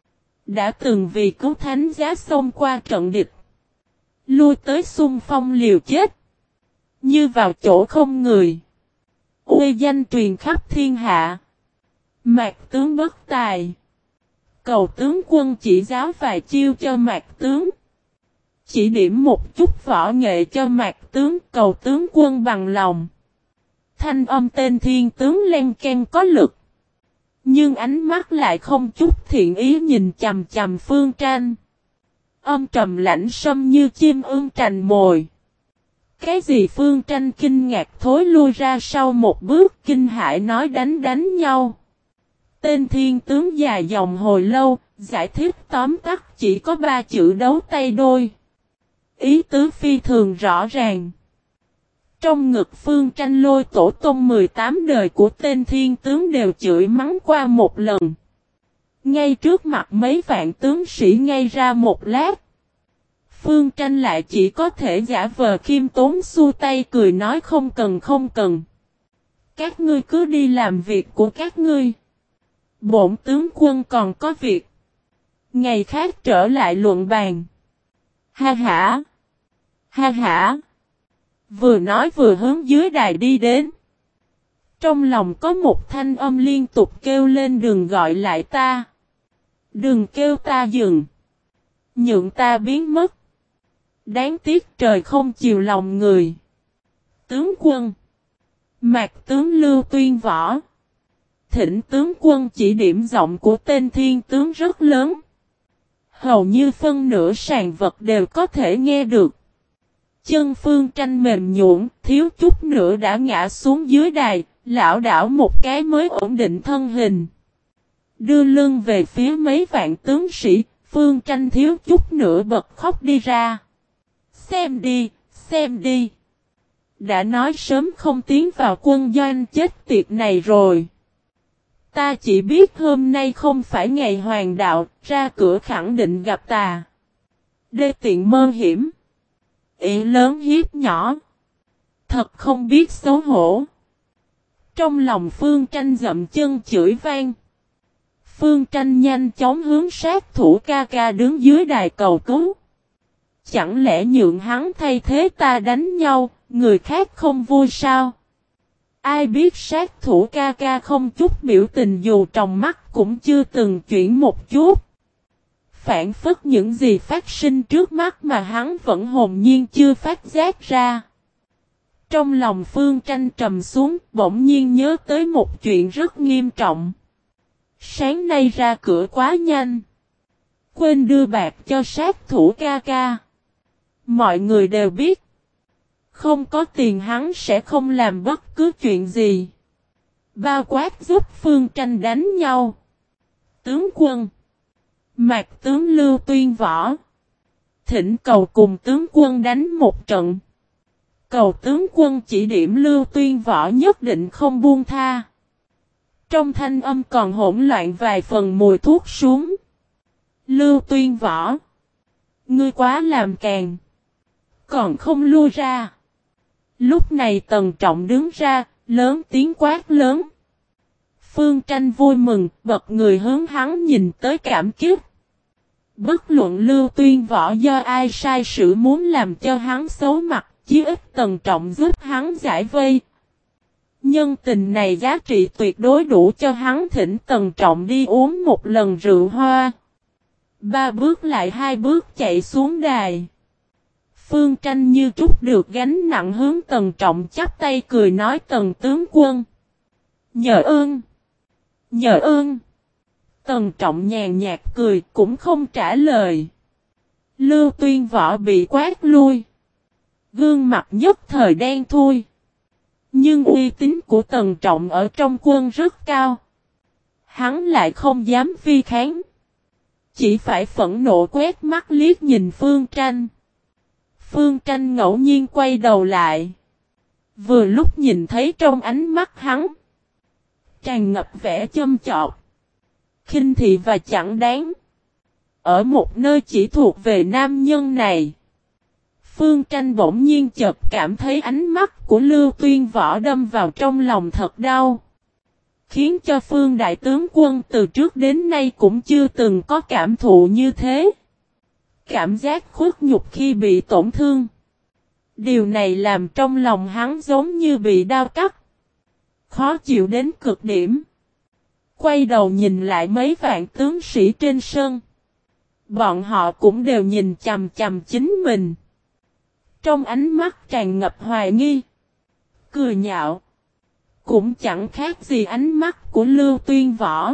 Đã từng vì cứu thánh giá xông qua trận địch. Lui tới xung phong liều chết. Như vào chỗ không người. Uy danh truyền khắp thiên hạ. Mạc tướng bất tài. Cầu tướng quân chỉ giáo vài chiêu cho Mạc tướng. Chỉ điểm một chút võ nghệ cho Mạc tướng, cầu tướng quân bằng lòng. Thanh âm tên thiên tướng len ken có lực. Nhưng ánh mắt lại không chút thiện ý nhìn chằm chằm Phương Tranh. Âm trầm lãnh sâm như chim ưng trành mồi. Cái gì Phương Tranh kinh ngạc thối lui ra sau một bước kinh hãi nói đánh nhau. Tên thiên tướng dài dòng hồi lâu, giải thích tóm tắt chỉ có 3 chữ đấu tay đôi. Ý tứ phi thường rõ ràng. Trong ngực Phương Tranh lôi tổ tông 18 đời của tên thiên tướng đều chửi mắng qua một lần. Ngay trước mặt mấy vạn tướng sĩ ngay ra một lát. Phương Tranh lại chỉ có thể giả vờ khiêm tốn xua tay cười nói không cần. Các ngươi cứ đi làm việc của các ngươi. Bổn tướng quân còn có việc. Ngày khác trở lại luận bàn. Ha hả. Vừa nói vừa hướng dưới đài đi đến. Trong lòng có một thanh âm liên tục kêu lên đừng gọi lại ta. Đừng kêu ta dừng. Nhượng ta biến mất. Đáng tiếc trời không chiều lòng người. Tướng quân. Mạc tướng Lưu Tuyên Võ. Thỉnh tướng quân chỉ điểm giọng của tên thiên tướng rất lớn. Hầu như phân nửa sàn vật đều có thể nghe được. Chân Phương Tranh mềm nhũn, thiếu chút nữa đã ngã xuống dưới đài, lảo đảo một cái mới ổn định thân hình. Đưa lưng về phía mấy vạn tướng sĩ, Phương Tranh thiếu chút nữa bật khóc đi ra. Xem đi, xem đi. Đã nói sớm không tiến vào quân doanh chết tiệt này rồi. Ta chỉ biết hôm nay không phải ngày hoàng đạo, ra cửa khẳng định gặp ta. Đê tiện mơ hiểm. Ý lớn hiếp nhỏ. Thật không biết xấu hổ. Trong lòng Phương Tranh dậm chân chửi vang. Phương Tranh nhanh chóng hướng sát thủ ca ca đứng dưới đài cầu cứu. Chẳng lẽ nhượng hắn thay thế ta đánh nhau, người khác không vui sao? Ai biết sát thủ ca ca không chút biểu tình dù trong mắt cũng chưa từng chuyển một chút. Phản phất những gì phát sinh trước mắt mà hắn vẫn hồn nhiên chưa phát giác ra. Trong lòng Phương Tranh trầm xuống, bỗng nhiên nhớ tới một chuyện rất nghiêm trọng. Sáng nay ra cửa quá nhanh. Quên đưa bạc cho sát thủ ca ca. Mọi người đều biết. Không có tiền hắn sẽ không làm bất cứ chuyện gì. Bao quát giúp Phương Tranh đánh nhau. Tướng quân. Mạc tướng Lưu Tuyên Võ. Thỉnh cầu cùng tướng quân đánh một trận. Cầu tướng quân chỉ điểm Lưu Tuyên Võ nhất định không buông tha. Trong thanh âm còn hỗn loạn vài phần mùi thuốc súng. Lưu Tuyên Võ. Ngươi quá làm càng. Còn không lui ra. Lúc này Tần Trọng đứng ra, lớn tiếng quát lớn. Phương Tranh vui mừng, bật người hướng hắn nhìn tới cảm kích. Bất luận Lưu Tuyên Võ do ai sai sử muốn làm cho hắn xấu mặt, chí ít Tần Trọng giúp hắn giải vây. Nhân tình này giá trị tuyệt đối đủ cho hắn thỉnh Tần Trọng đi uống một lần rượu hoa. 3 bước lại 2 bước chạy xuống đài. Phương Tranh như trút được gánh nặng hướng Tần Trọng chắp tay cười nói Tần tướng quân. Nhờ ơn. Nhờ ơn. Tần Trọng nhàn nhạt cười cũng không trả lời. Lưu Tuyên Võ bị quát lui. Gương mặt nhất thời đen thui. Nhưng uy tín của Tần Trọng ở trong quân rất cao. Hắn lại không dám phi kháng. Chỉ phải phẫn nộ quét mắt liếc nhìn Phương Tranh. Phương Tranh ngẫu nhiên quay đầu lại. Vừa lúc nhìn thấy trong ánh mắt hắn. Tràn ngập vẻ châm chọc. Khinh thị và chẳng đáng. Ở một nơi chỉ thuộc về nam nhân này. Phương Tranh bỗng nhiên chợt cảm thấy ánh mắt của Lưu Tuyên Võ đâm vào trong lòng thật đau. Khiến cho Phương Đại tướng quân từ trước đến nay cũng chưa từng có cảm thụ như thế. Cảm giác khuất nhục khi bị tổn thương. Điều này làm trong lòng hắn giống như bị đao cắt. Khó chịu đến cực điểm. Quay đầu nhìn lại mấy vạn tướng sĩ trên sân. Bọn họ cũng đều nhìn chằm chằm chính mình. Trong ánh mắt tràn ngập hoài nghi. Cười nhạo. Cũng chẳng khác gì ánh mắt của Lưu Tuyên Võ.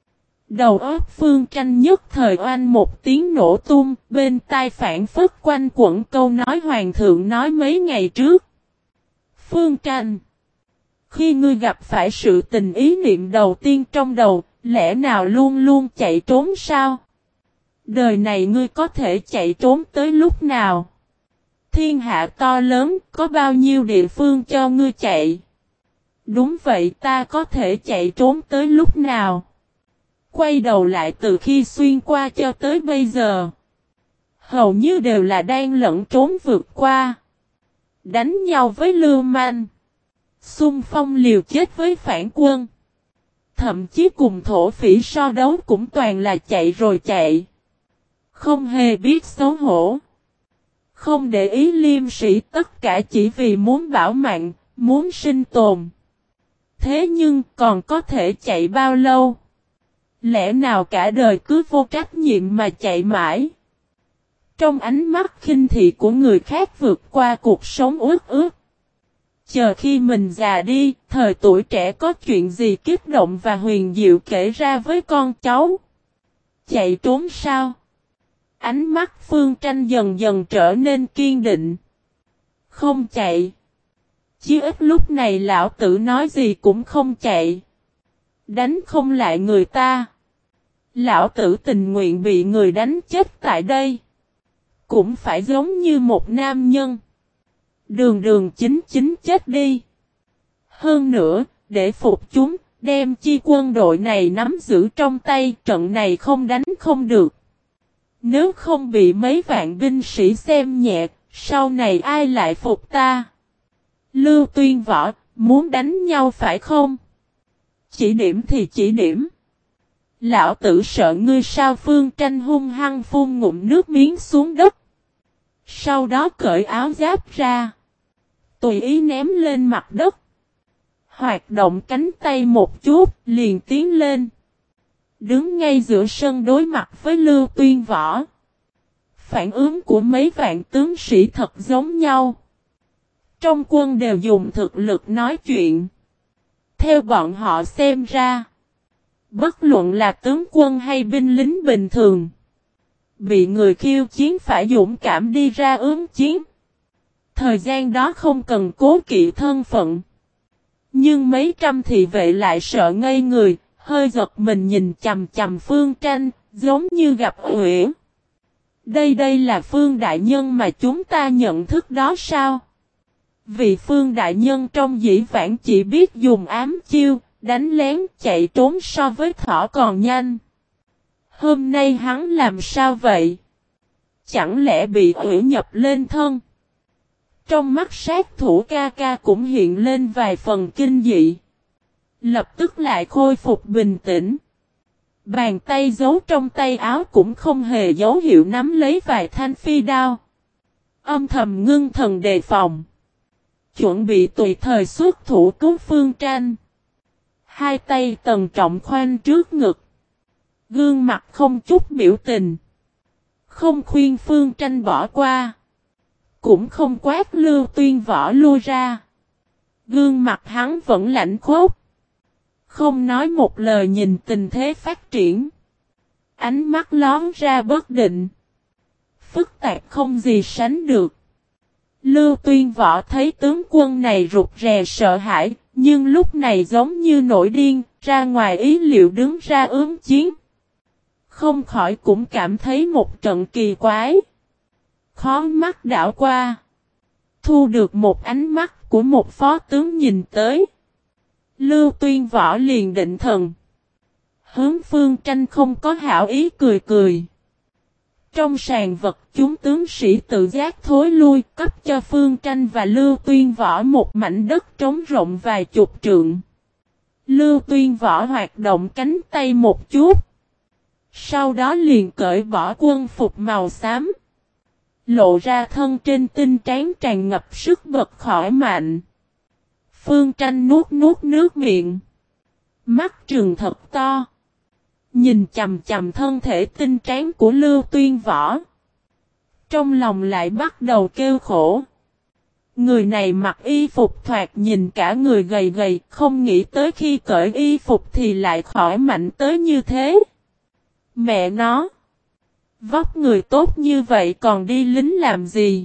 Đầu óc Phương Tranh nhất thời oanh một tiếng nổ tung, bên tai phản phất quanh quẩn câu nói hoàng thượng nói mấy ngày trước. Phương Tranh. Khi ngươi gặp phải sự tình ý niệm đầu tiên trong đầu, lẽ nào luôn luôn chạy trốn sao? Đời này ngươi có thể chạy trốn tới lúc nào? Thiên hạ to lớn, có bao nhiêu địa phương cho ngươi chạy? Đúng vậy, ta có thể chạy trốn tới lúc nào? Quay đầu lại từ khi xuyên qua cho tới bây giờ. Hầu như đều là đang lẫn trốn vượt qua. Đánh nhau với lưu manh. Xung phong liều chết với phản quân. Thậm chí cùng thổ phỉ so đấu cũng toàn là chạy rồi chạy. Không hề biết xấu hổ. Không để ý liêm sĩ, tất cả chỉ vì muốn bảo mạng, muốn sinh tồn. Thế nhưng còn có thể chạy bao lâu? Lẽ nào cả đời cứ vô trách nhiệm mà chạy mãi? Trong ánh mắt khinh thị của người khác vượt qua cuộc sống uất ức. Chờ khi mình già đi, thời tuổi trẻ có chuyện gì kích động và huyền diệu kể ra với con cháu. Chạy trốn sao? Ánh mắt Phương Tranh dần dần trở nên kiên định. Không chạy. Chí ít lúc này lão tử nói gì cũng không chạy. Đánh không lại người ta. Lão tử tình nguyện bị người đánh chết tại đây. Cũng phải giống như một nam nhân. Đường đường chính chính chết đi. Hơn nữa, để phục chúng, đem chi quân đội này nắm giữ trong tay, trận này không đánh không được. Nếu không bị mấy vạn binh sĩ xem nhẹ, sau này ai lại phục ta? Lưu Tuyên Võ, muốn đánh nhau phải không? Chỉ điểm thì chỉ điểm. Lão tử sợ ngươi sao? Phương Tranh hung hăng phun ngụm nước miếng xuống đất. Sau đó cởi áo giáp ra. Tùy ý ném lên mặt đất. Hoạt động cánh tay một chút, liền tiến lên. Đứng ngay giữa sân đối mặt với Lưu Tuyên Võ. Phản ứng của mấy vạn tướng sĩ thật giống nhau. Trong quân đều dùng thực lực nói chuyện. Theo bọn họ xem ra, bất luận là tướng quân hay binh lính bình thường, bị người khiêu chiến phải dũng cảm đi ra ứng chiến. Thời gian đó không cần cố kỵ thân phận. Nhưng mấy trăm thị vệ lại sợ ngây người, hơi giật mình nhìn chằm chằm Phương Tranh, giống như gặp uyển. Đây là Phương đại nhân mà chúng ta nhận thức đó sao? Vì Phương đại nhân trong dĩ vãng chỉ biết dùng ám chiêu, đánh lén chạy trốn so với thỏ còn nhanh. Hôm nay hắn làm sao vậy? Chẳng lẽ bị uyển nhập lên thân? Trong mắt sát thủ ca ca cũng hiện lên vài phần kinh dị. Lập tức lại khôi phục bình tĩnh. Bàn tay giấu trong tay áo cũng không hề dấu hiệu nắm lấy vài thanh phi đao. Âm thầm ngưng thần đề phòng. Chuẩn bị tùy thời xuất thủ cứu Phương Tranh. Hai tay Tần Trọng khoanh trước ngực. Gương mặt không chút biểu tình. Không khuyên Phương Tranh bỏ qua. Cũng không quát Lưu Tuyên Võ lui ra. Gương mặt hắn vẫn lạnh khốc. Không nói một lời nhìn tình thế phát triển. Ánh mắt lón ra bất định. Phức tạp không gì sánh được. Lưu Tuyên Võ thấy tướng quân này rụt rè sợ hãi, nhưng lúc này giống như nổi điên, ra ngoài ý liệu đứng ra ứng chiến. Không khỏi cũng cảm thấy một trận kỳ quái. Khó mắt đảo qua. Thu được một ánh mắt của một phó tướng nhìn tới. Lưu Tuyên Võ liền định thần. Hướng Phương Tranh không có hảo ý cười cười. Trong sàn vật chúng tướng sĩ tự giác thối lui cấp cho Phương Tranh và Lưu Tuyên Võ một mảnh đất trống rộng vài chục trượng. Lưu Tuyên Võ hoạt động cánh tay một chút. Sau đó liền cởi bỏ quân phục màu xám. Lộ ra thân trên tinh trán tràn ngập sức bật khỏi mạnh. Phương Tranh nuốt nước miệng. Mắt trừng thật to. Nhìn chằm chằm thân thể tinh trán của Lưu Tuyên Võ. Trong lòng lại bắt đầu kêu khổ. Người này mặc y phục thoạt nhìn cả người gầy gầy, không nghĩ tới khi cởi y phục thì lại khỏi mạnh tới như thế. Mẹ nó! Vóc người tốt như vậy còn đi lính làm gì?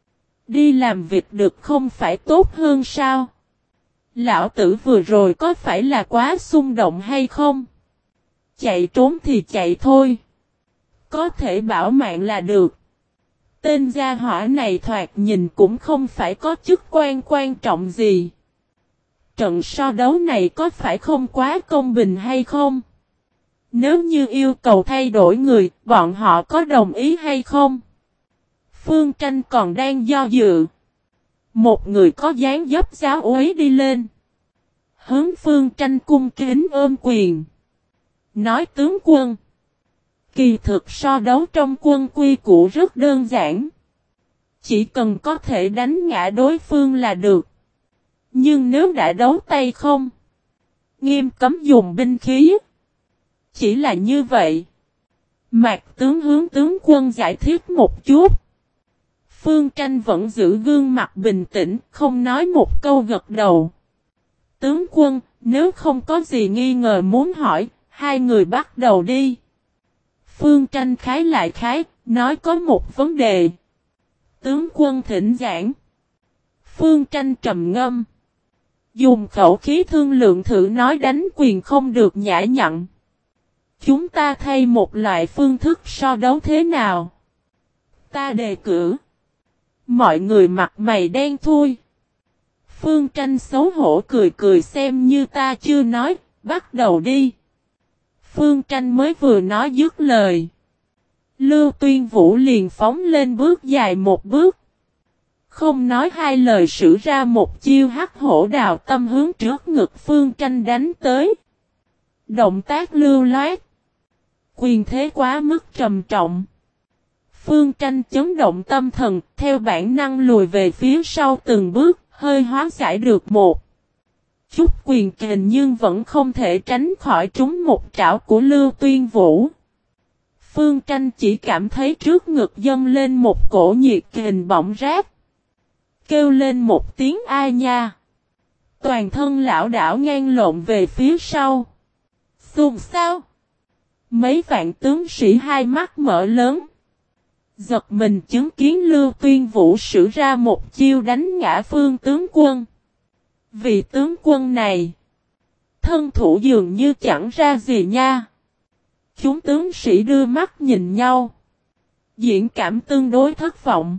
Đi làm việc được không phải tốt hơn sao? Lão tử vừa rồi có phải là quá xung động hay không? Chạy trốn thì chạy thôi. Có thể bảo mạng là được. Tên gia hỏa này thoạt nhìn cũng không phải có chức quan trọng gì. Trận so đấu này có phải không quá công bình hay không? Nếu như yêu cầu thay đổi người, bọn họ có đồng ý hay không? Phương Tranh còn đang do dự. Một người có dáng dấp giáo úy đi lên. Hướng Phương Tranh cung kính ôm quyền. Nói tướng quân. Kỳ thực so đấu trong quân quy củ rất đơn giản. Chỉ cần có thể đánh ngã đối phương là được. Nhưng nếu đã đấu tay không, nghiêm cấm dùng binh khí. Chỉ là như vậy. Mạc tướng hướng tướng quân giải thích một chút. Phương Tranh vẫn giữ gương mặt bình tĩnh, không nói một câu gật đầu. Tướng quân, nếu không có gì nghi ngờ muốn hỏi, hai người bắt đầu đi. Phương Tranh khái lại khái, nói có một vấn đề. Tướng quân thỉnh giảng. Phương Tranh trầm ngâm. Dùng khẩu khí thương lượng thử nói đánh quyền không được nhã nhặn. Chúng ta thay một loại phương thức so đấu thế nào? Ta đề cử. Mọi người mặt mày đen thui. Phương Tranh xấu hổ cười cười xem như ta chưa nói, bắt đầu đi. Phương Tranh mới vừa nói dứt lời. Lưu Tuyên Vũ liền phóng lên bước dài một bước. Không nói hai lời sử ra một chiêu hắc hổ đào tâm hướng trước ngực Phương Tranh đánh tới. Động tác lưu loát. Quyền thế quá mức trầm trọng. Phương Tranh chấn động tâm thần, theo bản năng lùi về phía sau từng bước, hơi hóa giải được một chút quyền kình nhưng vẫn không thể tránh khỏi trúng một trảo của Lưu Tuyên Vũ. Phương Tranh chỉ cảm thấy trước ngực dâng lên một cổ nhiệt kình bỏng rát. Kêu lên một tiếng ai nha. Toàn thân lão đảo ngang lộn về phía sau. Xùm sao? Mấy vạn tướng sĩ hai mắt mở lớn. Giật mình chứng kiến Lưu Tuyên Vũ sử ra một chiêu đánh ngã Phương tướng quân. Vị tướng quân này, thân thủ dường như chẳng ra gì nha. Chúng tướng sĩ đưa mắt nhìn nhau. Diễn cảm tương đối thất vọng.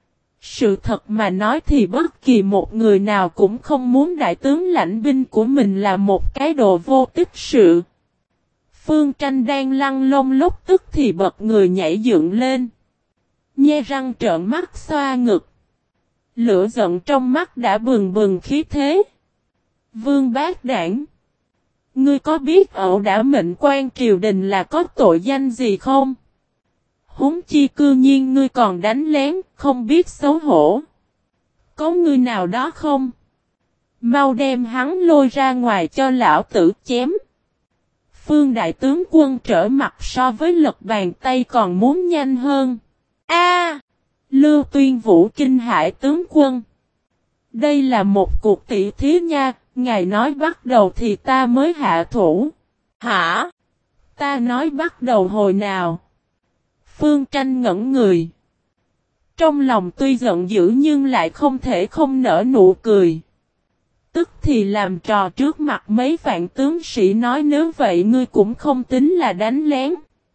Sự thật mà nói thì bất kỳ một người nào cũng không muốn đại tướng lãnh binh của mình là một cái đồ vô tích sự. Phương Tranh đang lăn lông lúc tức thì bật người nhảy dựng lên. Nhe răng trợn mắt xoa ngực. Lửa giận trong mắt đã bừng bừng khí thế. Vương Bác Đảng, ngươi có biết ẩu đả mệnh quan triều đình là có tội danh gì không? Huống chi cư nhiên ngươi còn đánh lén, không biết xấu hổ. Có ngươi nào đó không? Mau đem hắn lôi ra ngoài cho lão tử chém. Phương đại tướng quân trở mặt so với lật bàn tay còn muốn nhanh hơn. A! Lưu Tuyên Vũ kinh hãi tướng quân. Đây là một cuộc tỷ thí nha, ngài nói bắt đầu thì ta mới hạ thủ. Hả? Ta nói bắt đầu hồi nào? Phương Tranh ngẩn người. Trong lòng tuy giận dữ nhưng lại không thể không nở nụ cười. Tức thì làm trò trước mặt mấy vạn tướng sĩ nói nếu vậy ngươi cũng không tính là đánh lén.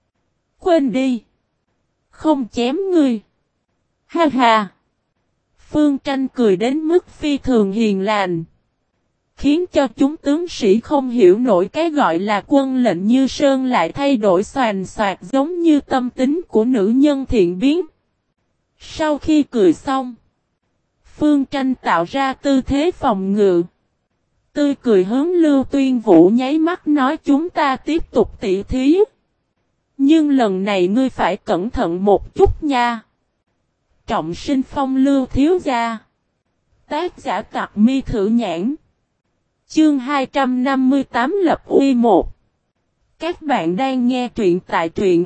Quên đi. Không chém ngươi. Ha ha. Phương Tranh cười đến mức phi thường hiền lành. Khiến cho chúng tướng sĩ không hiểu nổi cái gọi là quân lệnh như sơn lại thay đổi xoàn xoạt giống như tâm tính của nữ nhân thiện biến. Sau khi cười xong, Phương Tranh tạo ra tư thế phòng ngự. Tươi cười hướng Lưu Tuyên Vũ nháy mắt nói chúng ta tiếp tục tỉ thí. Nhưng lần này ngươi phải cẩn thận một chút nha. Trọng sinh phong Lưu thiếu gia. Tác giả Tặc Mi Thử Nhãn. Chương 258 Lập Uy 1. Các bạn đang nghe truyện tại truyện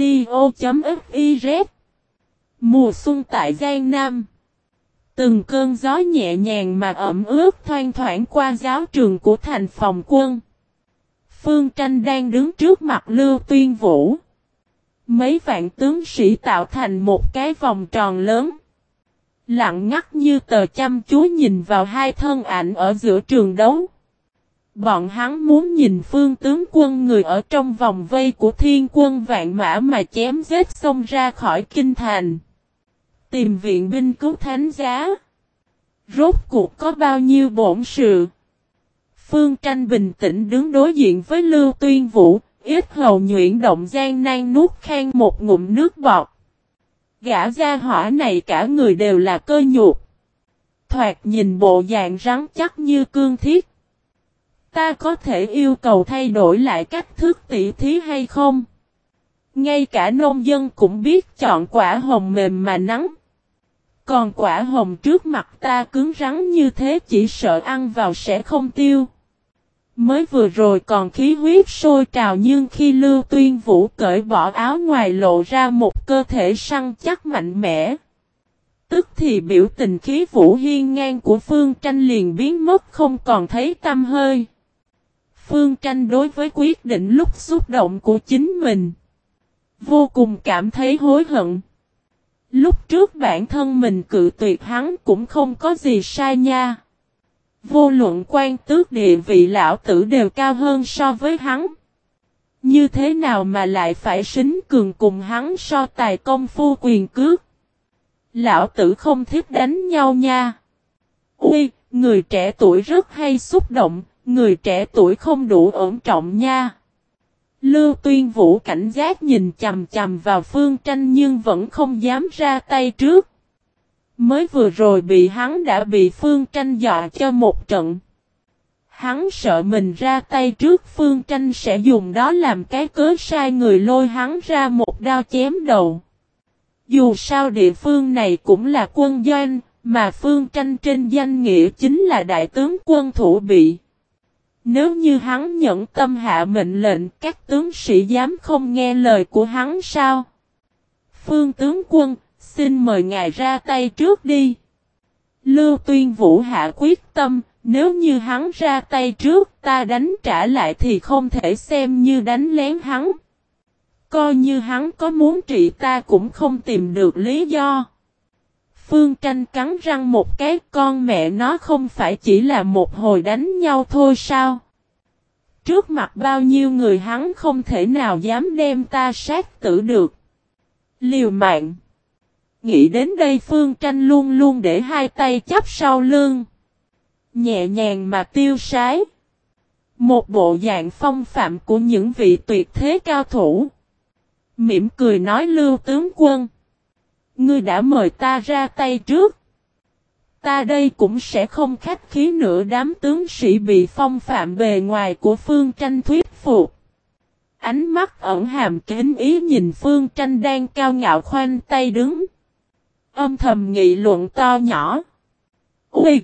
audio.fiz. Mùa xuân tại Giang Nam. Từng cơn gió nhẹ nhàng mà ẩm ướt thoang thoảng qua giáo trường của thành phòng quân. Phương Tranh đang đứng trước mặt Lưu Tuyên Vũ. Mấy vạn tướng sĩ tạo thành một cái vòng tròn lớn. Lặng ngắt như tờ chăm chú nhìn vào hai thân ảnh ở giữa trường đấu. Bọn hắn muốn nhìn Phương tướng quân người ở trong vòng vây của thiên quân vạn mã mà chém giết xông ra khỏi kinh thành. Tìm viện binh cứu thánh giá. Rốt cuộc có bao nhiêu bổn sự. Phương Tranh bình tĩnh đứng đối diện với Lưu Tuyên Vũ, ít hầu nhuyễn động gian nan nuốt khan một ngụm nước bọt. Gã gia hỏa này cả người đều là cơ nhục. Thoạt nhìn bộ dạng rắn chắc như cương thiết. Ta có thể yêu cầu thay đổi lại cách thức tỉ thí hay không? Ngay cả nông dân cũng biết chọn quả hồng mềm mà nắng. Còn quả hồng trước mặt ta cứng rắn như thế chỉ sợ ăn vào sẽ không tiêu. Mới vừa rồi còn khí huyết sôi trào nhưng khi Lưu Tuyên Vũ cởi bỏ áo ngoài lộ ra một cơ thể săn chắc mạnh mẽ. Tức thì biểu tình khí vũ hiên ngang của Phương Tranh liền biến mất không còn thấy tăm hơi. Phương Tranh đối với quyết định lúc xúc động của chính mình vô cùng cảm thấy hối hận. Lúc trước bản thân mình cự tuyệt hắn cũng không có gì sai nha. Vô luận quan tước địa vị lão tử đều cao hơn so với hắn. Như thế nào mà lại phải xính cường cùng hắn so tài công phu quyền cước? Lão tử không thích đánh nhau nha. Ui, người trẻ tuổi rất hay xúc động, người trẻ tuổi không đủ ổn trọng nha. Lưu Tuyên Vũ cảnh giác nhìn chằm chằm vào Phương Tranh nhưng vẫn không dám ra tay trước. Mới vừa rồi hắn đã bị Phương Tranh dọa cho một trận. Hắn sợ mình ra tay trước Phương Tranh sẽ dùng đó làm cái cớ sai người lôi hắn ra một đao chém đầu. Dù sao địa phương này cũng là quân doanh, mà Phương Tranh trên danh nghĩa chính là đại tướng quân thủ bị. Nếu như hắn nhận tâm hạ mệnh lệnh, các tướng sĩ dám không nghe lời của hắn sao? Phương tướng quân, xin mời ngài ra tay trước đi. Lưu Tuyên Vũ hạ quyết tâm, nếu như hắn ra tay trước, ta đánh trả lại thì không thể xem như đánh lén hắn. Coi như hắn có muốn trị ta cũng không tìm được lý do. Phương Tranh cắn răng một cái, con mẹ nó không phải chỉ là một hồi đánh nhau thôi sao? Trước mặt bao nhiêu người hắn không thể nào dám đem ta sát tử được. Liều mạng. Nghĩ đến đây Phương Tranh luôn luôn để hai tay chắp sau lưng. Nhẹ nhàng mà tiêu sái. Một bộ dạng phong phạm của những vị tuyệt thế cao thủ. Mỉm cười nói Lưu tướng quân. Ngươi đã mời ta ra tay trước. Ta đây cũng sẽ không khách khí nữa. Đám tướng sĩ bị phong phạm bề ngoài của Phương Tranh thuyết phục. Ánh mắt ẩn hàm kính ý nhìn Phương Tranh đang cao ngạo khoanh tay đứng. Âm thầm nghị luận to nhỏ. Ui!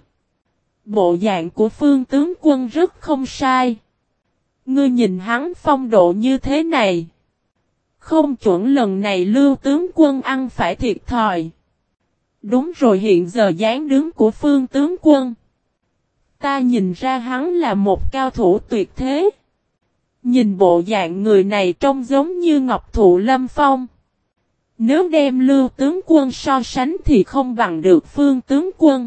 Bộ dạng của Phương tướng quân rất không sai. Ngươi nhìn hắn phong độ như thế này. Không chuẩn lần này Lưu tướng quân ăn phải thiệt thòi. Đúng rồi, hiện giờ dáng đứng của Phương tướng quân. Ta nhìn ra hắn là một cao thủ tuyệt thế. Nhìn bộ dạng người này trông giống như ngọc thụ lâm phong. Nếu đem Lưu tướng quân so sánh thì không bằng được Phương tướng quân.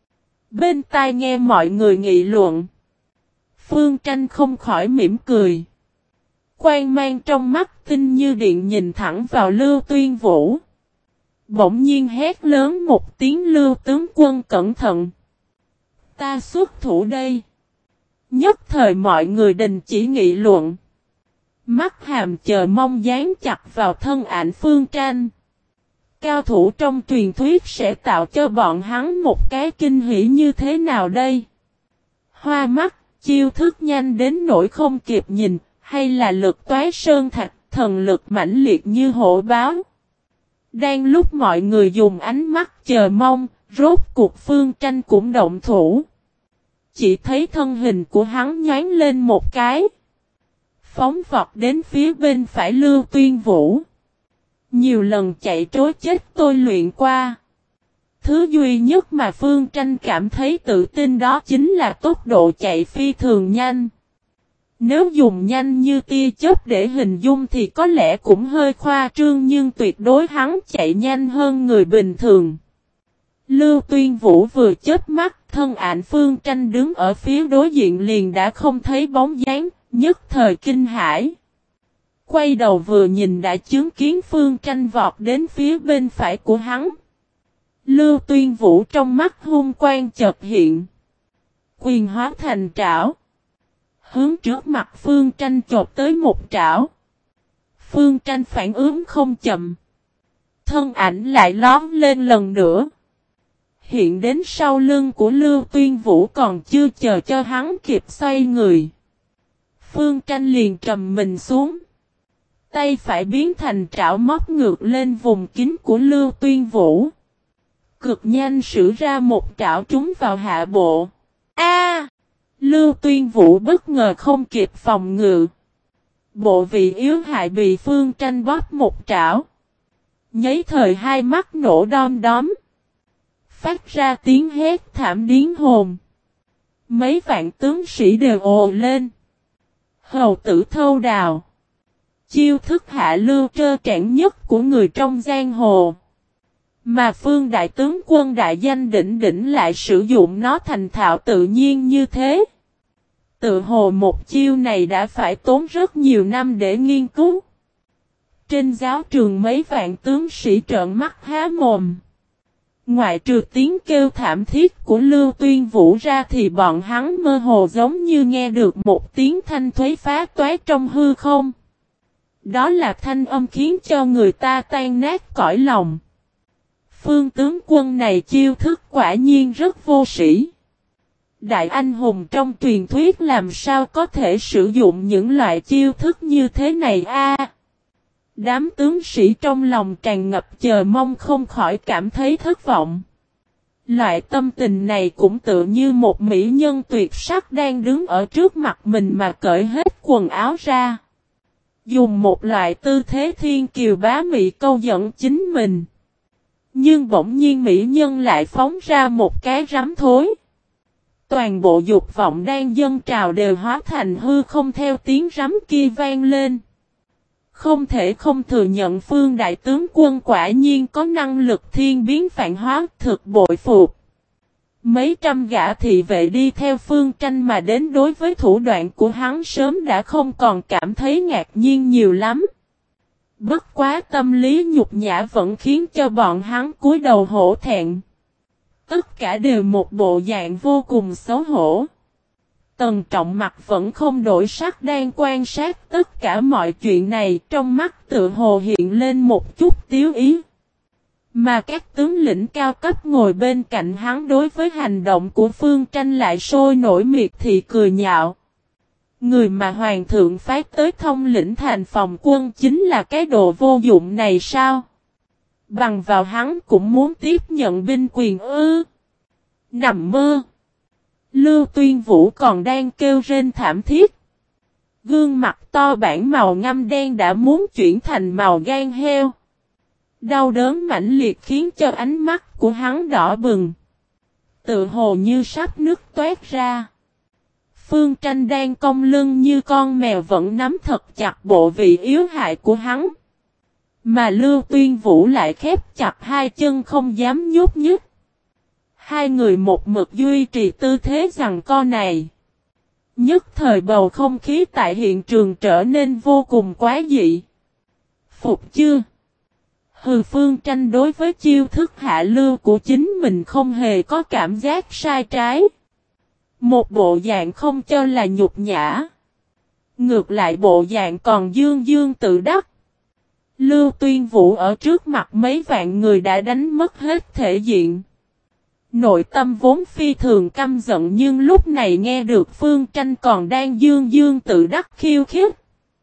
Bên tai nghe mọi người nghị luận. Phương Tranh không khỏi mỉm cười. Quang mang trong mắt tinh như điện nhìn thẳng vào Lưu Tuyên Vũ. Bỗng nhiên hét lớn một tiếng Lưu tướng quân cẩn thận. Ta xuất thủ đây. Nhất thời mọi người đình chỉ nghị luận. Mắt hàm chờ mong dán chặt vào thân ảnh Phương Tranh. Cao thủ trong truyền thuyết sẽ tạo cho bọn hắn một cái kinh hỉ như thế nào đây? Hoa mắt, chiêu thức nhanh đến nỗi không kịp nhìn, hay là lực toái sơn thạch, thần lực mãnh liệt như hổ báo? Đang lúc mọi người dùng ánh mắt chờ mong, rốt cuộc Phương Tranh cũng động thủ. Chỉ thấy thân hình của hắn nhoáng lên một cái. Phóng vọt đến phía bên phải Lưu Tuyên Vũ. Nhiều lần chạy trối chết tôi luyện qua. Thứ duy nhất mà Phương Tranh cảm thấy tự tin đó chính là tốc độ chạy phi thường nhanh. Nếu dùng nhanh như tia chớp để hình dung thì có lẽ cũng hơi khoa trương nhưng tuyệt đối hắn chạy nhanh hơn người bình thường. Lưu Tuyên Vũ vừa chớp mắt, thân ảnh Phương Tranh đứng ở phía đối diện liền đã không thấy bóng dáng, nhất thời kinh hãi. Quay đầu vừa nhìn đã chứng kiến Phương Tranh vọt đến phía bên phải của hắn. Lưu Tuyên Vũ trong mắt hung quang chợt hiện. Quyền hóa thành trảo. Hướng trước mặt Phương Tranh chộp tới một trảo. Phương Tranh phản ứng không chậm. Thân ảnh lại lóm lên lần nữa. Hiện đến sau lưng của Lưu Tuyên Vũ còn chưa chờ cho hắn kịp xoay người. Phương Tranh liền trầm mình xuống. Tay phải biến thành trảo móc ngược lên vùng kín của Lưu Tuyên Vũ. Cực nhanh sử ra một trảo trúng vào hạ bộ. A! Lưu Tuyên Vũ bất ngờ không kịp phòng ngự. Bộ vị yếu hại bị Phương Tranh bóp một trảo. Nháy thời hai mắt nổ đom đóm. phát ra tiếng hét thảm điếng hồn. Mấy vạn tướng sĩ đều ồ lên. Hầu tử Thâu Đào. Chiêu thức hạ lưu trơ trẽn nhất của người trong giang hồ. Mà Phương đại tướng quân đại danh đỉnh đỉnh lại sử dụng nó thành thạo tự nhiên như thế. Tự hồ một chiêu này đã phải tốn rất nhiều năm để nghiên cứu. Trên giáo trường mấy vạn tướng sĩ trợn mắt há mồm. Ngoại trừ tiếng kêu thảm thiết của Lưu Tuyên Vũ ra thì bọn hắn mơ hồ giống như nghe được một tiếng thanh thúy phá toái trong hư không. Đó là thanh âm khiến cho người ta tan nát cõi lòng. Phương tướng quân này chiêu thức quả nhiên rất vô sĩ. Đại anh hùng trong truyền thuyết làm sao có thể sử dụng những loại chiêu thức như thế này a? Đám tướng sĩ trong lòng tràn ngập chờ mong không khỏi cảm thấy thất vọng. Loại tâm tình này cũng tự như một mỹ nhân tuyệt sắc đang đứng ở trước mặt mình mà cởi hết quần áo ra. Dùng một loại tư thế thiên kiều bá mị câu dẫn chính mình. Nhưng bỗng nhiên mỹ nhân lại phóng ra một cái rắm thối. Toàn bộ dục vọng đang dâng trào đều hóa thành hư không theo tiếng rắm kia vang lên. Không thể không thừa nhận Phương đại tướng quân quả nhiên có năng lực thiên biến vạn hóa, thực bội phục. Mấy trăm gã thị vệ đi theo Phương Tranh mà đến đối với thủ đoạn của hắn sớm đã không còn cảm thấy ngạc nhiên nhiều lắm. Bất quá tâm lý nhục nhã vẫn khiến cho bọn hắn cúi đầu hổ thẹn. Tất cả đều một bộ dạng vô cùng xấu hổ. Tần Trọng mặt vẫn không đổi sắc đang quan sát tất cả mọi chuyện này, trong mắt tự hồ hiện lên một chút tiếu ý. Mà các tướng lĩnh cao cấp ngồi bên cạnh hắn đối với hành động của Phương Tranh lại sôi nổi miệt thị cười nhạo. Người mà hoàng thượng phái tới thông lĩnh thành phòng quân chính là cái đồ vô dụng này sao? Bằng vào hắn cũng muốn tiếp nhận binh quyền ư? Nằm mơ. Lưu Tuyên Vũ còn đang kêu rên thảm thiết. Gương mặt to bản màu ngăm đen đã muốn chuyển thành màu gan heo. Đau đớn mãnh liệt khiến cho ánh mắt của hắn đỏ bừng. Tự hồ như sắp nứt toát ra. Phương Tranh đang cong lưng như con mèo vẫn nắm thật chặt bộ vị yếu hại của hắn. Mà Lưu Tuyên Vũ lại khép chặt hai chân không dám nhúc nhích. Hai người một mực duy trì tư thế giằng co này. Nhất thời bầu không khí tại hiện trường trở nên vô cùng quái dị. Phục chưa? Hừ, Phương Tranh đối với chiêu thức hạ lưu của chính mình không hề có cảm giác sai trái. Một bộ dạng không cho là nhục nhã. Ngược lại bộ dạng còn dương dương tự đắc. Lưu Tuyên Vũ ở trước mặt mấy vạn người đã đánh mất hết thể diện. Nội tâm vốn phi thường căm giận nhưng lúc này nghe được Phương Tranh còn đang dương dương tự đắc khiêu khích.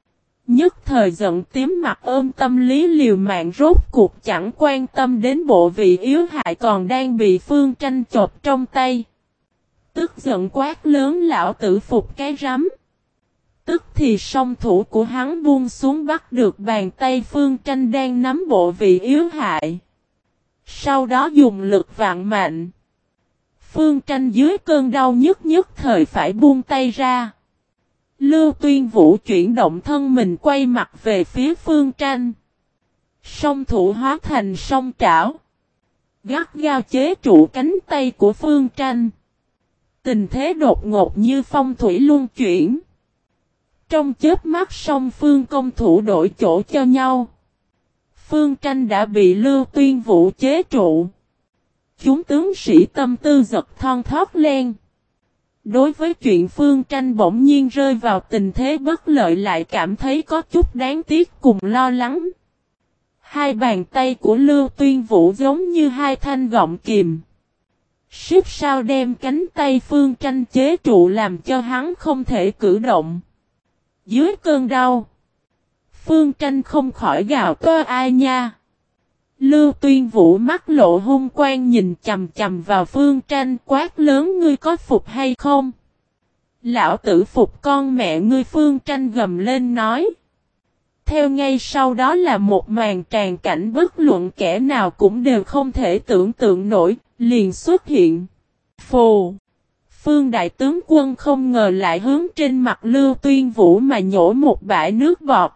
Nhất thời giận tím mặt ôm tâm lý liều mạng rốt cuộc chẳng quan tâm đến bộ vị yếu hại còn đang bị Phương Tranh chộp trong tay. Tức giận quát lớn lão tử phục cái rắm. Tức thì song thủ của hắn buông xuống bắt được bàn tay Phương Tranh đang nắm bộ vị yếu hại. Sau đó dùng lực vạn mạnh. Phương Tranh dưới cơn đau nhức nhất thời phải buông tay ra. Lưu Tuyên Vũ chuyển động thân mình quay mặt về phía Phương Tranh. Song thủ hóa thành song trảo. Gắt gao chế trụ cánh tay của Phương Tranh. Tình thế đột ngột như phong thủy luân chuyển. Trong chớp mắt song phương công thủ đổi chỗ cho nhau. Phương Tranh đã bị Lưu Tuyên Vũ chế trụ. Chúng tướng sĩ tâm tư giật thon thót lên. Đối với chuyện Phương Tranh bỗng nhiên rơi vào tình thế bất lợi lại cảm thấy có chút đáng tiếc cùng lo lắng. Hai bàn tay của Lưu Tuyên Vũ giống như hai thanh gọng kìm. Xếp sao đem cánh tay Phương Tranh chế trụ làm cho hắn không thể cử động. Dưới cơn đau, Phương Tranh không khỏi gào to ai nha. Lưu Tuyên Vũ mắt lộ hung quang nhìn chầm chầm vào Phương Tranh quát lớn ngươi có phục hay không? Lão tử phục con mẹ ngươi, Phương Tranh gầm lên nói. theo ngay sau đó là một màn tràn cảnh bất luận kẻ nào cũng đều không thể tưởng tượng nổi, liền xuất hiện. Phù! Phương đại tướng quân không ngờ lại hướng trên mặt Lưu Tuyên Vũ mà nhổ một bãi nước bọt.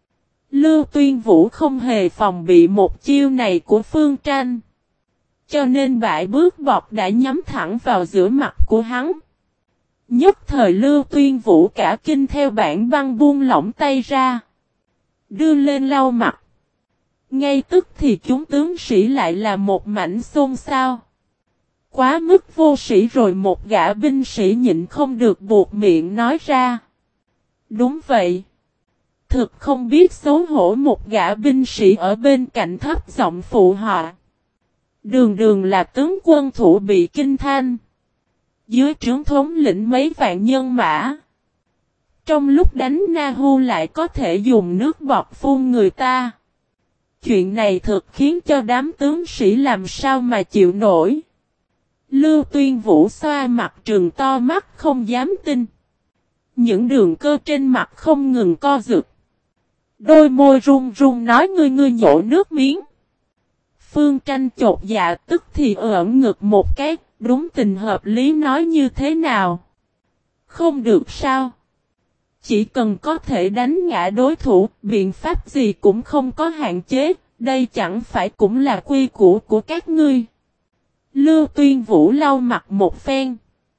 Lưu Tuyên Vũ không hề phòng bị một chiêu này của Phương Tranh. Cho nên bãi bước bọt đã nhắm thẳng vào giữa mặt của hắn. Nhất thời Lưu Tuyên Vũ cả kinh theo bản băng buông lỏng tay ra. Đưa lên lau mặt. Ngay tức thì chúng tướng sĩ lại là một mảnh xôn xao. Quá mức vô sĩ rồi, một gã binh sĩ nhịn không được buột miệng nói ra. Đúng vậy. Thực không biết xấu hổ, một gã binh sĩ ở bên cạnh thấp giọng phụ họa. Đường đường là tướng quân thủ bị Kinh Thanh. Dưới trướng thống lĩnh mấy vạn nhân mã. Trong lúc đánh Na Hu lại có thể dùng nước bọt phun người ta. Chuyện này thực khiến cho đám tướng sĩ làm sao mà chịu nổi. Lưu Tuyên Vũ xoa mặt trừng to mắt không dám tin. Những đường cơ trên mặt không ngừng co giật. Đôi môi run run nói ngươi nhổ nước miếng. Phương Tranh chột dạ tức thì ẩn ngực một cái, đúng tình hợp lý nói như thế nào. Không được sao. Chỉ cần có thể đánh ngã đối thủ, biện pháp gì cũng không có hạn chế, đây chẳng phải cũng là quy củ của các ngươi. Lưu Tuyên Vũ lau mặt một phen.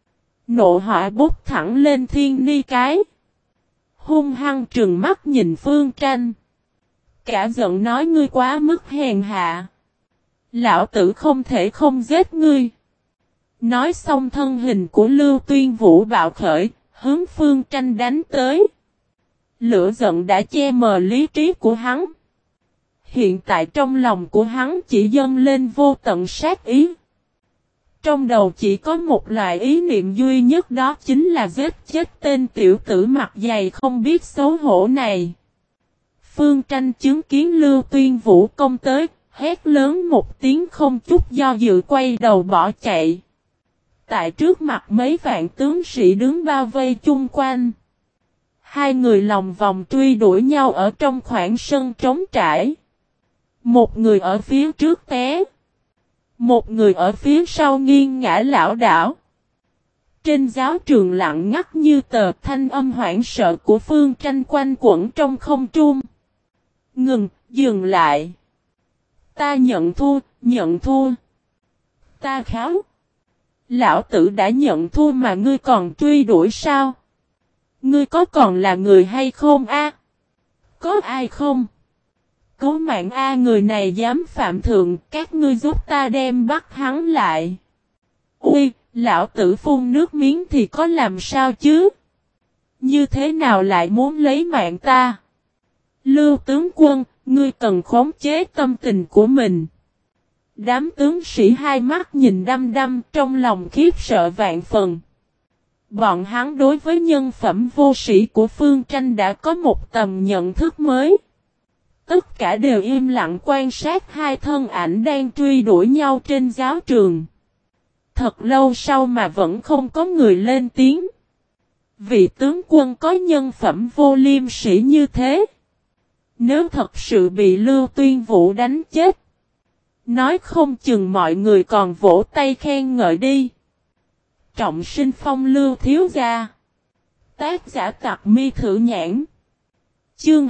Nộ hỏa bốc thẳng lên thiên ni cái. Hung hăng trừng mắt nhìn Phương Tranh. Cả giận nói ngươi quá mức hèn hạ. Lão tử không thể không giết ngươi. Nói xong thân hình của Lưu Tuyên Vũ bạo khởi, hướng Phương Tranh đánh tới. Lửa giận đã che mờ lý trí của hắn. Hiện tại trong lòng của hắn chỉ dâng lên vô tận sát ý. Trong đầu chỉ có một loại ý niệm duy nhất, đó chính là giết chết tên tiểu tử mặt dày không biết xấu hổ này. Phương Tranh chứng kiến Lưu Tuyên Vũ công tới, hét lớn một tiếng không chút do dự quay đầu bỏ chạy. Tại trước mặt mấy vạn tướng sĩ đứng bao vây chung quanh. Hai người lòng vòng truy đuổi nhau ở trong khoảng sân trống trải. Một người ở phía trước té. Một người ở phía sau nghiêng ngã lảo đảo. Trên giáo trường lặng ngắt như tờ, thanh âm hoảng sợ của Phương Tranh quanh quẩn trong không trung. Ngừng, dừng lại. Ta nhận thua, nhận thua. Ta kháo. Lão tử đã nhận thua mà ngươi còn truy đuổi sao? Ngươi có còn là người hay không a? Có ai không? Cứu mạng a, người này dám phạm thượng, các ngươi giúp ta đem bắt hắn lại. Ui, lão tử phun nước miếng thì có làm sao chứ? Như thế nào lại muốn lấy mạng ta? Lưu tướng quân, ngươi cần khống chế tâm tình của mình. Đám tướng sĩ hai mắt nhìn đăm đăm, trong lòng khiếp sợ vạn phần. Bọn hắn đối với nhân phẩm vô sĩ của Phương Tranh đã có một tầm nhận thức mới. Tất cả đều im lặng quan sát hai thân ảnh đang truy đuổi nhau trên giáo trường. Thật lâu sau mà vẫn không có người lên tiếng. Vị tướng quân có nhân phẩm vô liêm sỉ như thế, nếu thật sự bị Lưu Tuyên Vũ đánh chết, nói không chừng mọi người còn vỗ tay khen ngợi đi. Trọng sinh phong Lưu thiếu gia. Tác giả Tặc Mi Thử Nhãn. Chương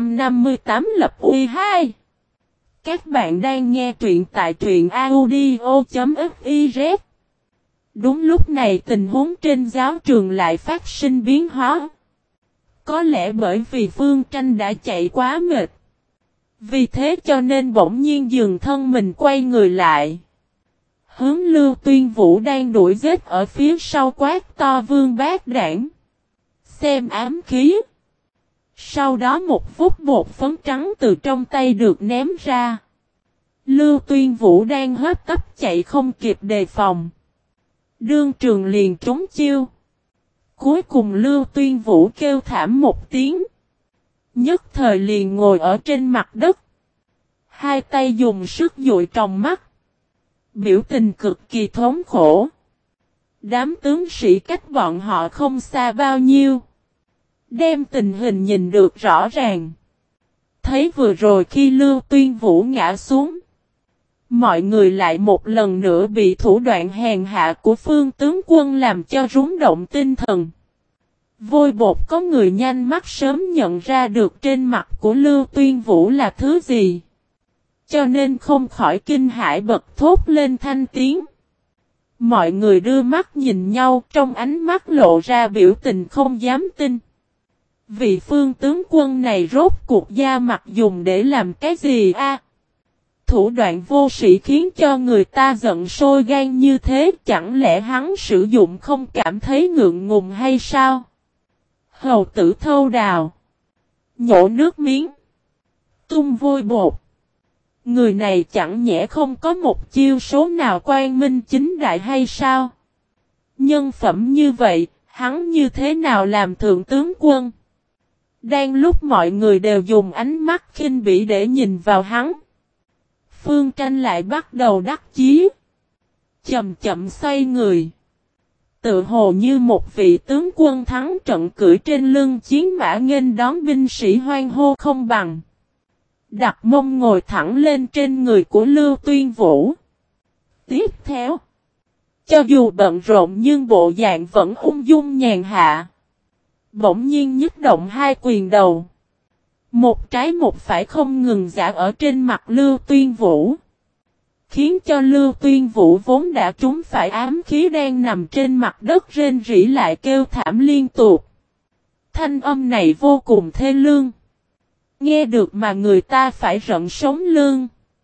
258 lập uy 2. Các bạn đang nghe truyện tại truyện audio.fiz. Đúng lúc này tình huống trên giáo trường lại phát sinh biến hóa. Có lẽ bởi vì Phương Tranh đã chạy quá mệt. Vì thế cho nên bỗng nhiên dừng thân mình quay người lại. Hướng Lưu Tuyên Vũ đang đuổi giết ở phía sau quát to Vương Bát Đản. Xem ám khí. Sau đó một phút bột phấn trắng từ trong tay được ném ra. Lưu Tuyên Vũ đang hấp tấp chạy không kịp đề phòng. Đương trường liền trúng chiêu. Cuối cùng Lưu Tuyên Vũ kêu thảm một tiếng. Nhất thời liền ngồi ở trên mặt đất. Hai tay dùng sức dụi tròng mắt. Biểu tình cực kỳ thống khổ. Đám tướng sĩ cách bọn họ không xa bao nhiêu. Đem tình hình nhìn được rõ ràng. thấy vừa rồi khi Lưu Tuyên Vũ ngã xuống. Mọi người lại một lần nữa bị thủ đoạn hèn hạ của Phương tướng quân làm cho rúng động tinh thần. Vôi bột có người nhanh mắt sớm nhận ra được trên mặt của Lưu Tuyên Vũ là thứ gì. Cho nên không khỏi kinh hãi bật thốt lên thanh tiếng. Mọi người đưa mắt nhìn nhau, trong ánh mắt lộ ra biểu tình không dám tin. Vị Phương tướng quân này rốt cuộc da mặt dùng để làm cái gì a? Thủ đoạn vô sĩ khiến cho người ta giận sôi gan như thế, chẳng lẽ hắn sử dụng không cảm thấy ngượng ngùng hay sao? Hầu tử thâu đào, nhổ nước miếng, tung vôi bột. Người này chẳng nhẽ không có một chiêu số nào quang minh chính đại hay sao? Nhân phẩm như vậy, hắn như thế nào làm thượng tướng quân? Đang lúc mọi người đều dùng ánh mắt khinh bỉ để nhìn vào hắn, Phương Tranh lại bắt đầu đắc chí. Chậm chậm xoay người, tự hồ như một vị tướng quân thắng trận cưỡi trên lưng chiến mã nghênh đón binh sĩ hoan hô không bằng. Đặt mông ngồi thẳng lên trên người của Lưu Tuyên Vũ. Tiếp theo, cho dù bận rộn nhưng bộ dạng vẫn ung dung nhàn hạ. Bỗng nhiên nhức động hai quyền đầu. Một trái một phải không ngừng giã ở trên mặt Lưu Tuyên Vũ. Khiến cho Lưu Tuyên Vũ vốn đã trúng phải ám khí đang nằm trên mặt đất rên rỉ lại kêu thảm liên tục. Thanh âm này vô cùng thê lương. Nghe được mà người ta phải rợn sống lưng.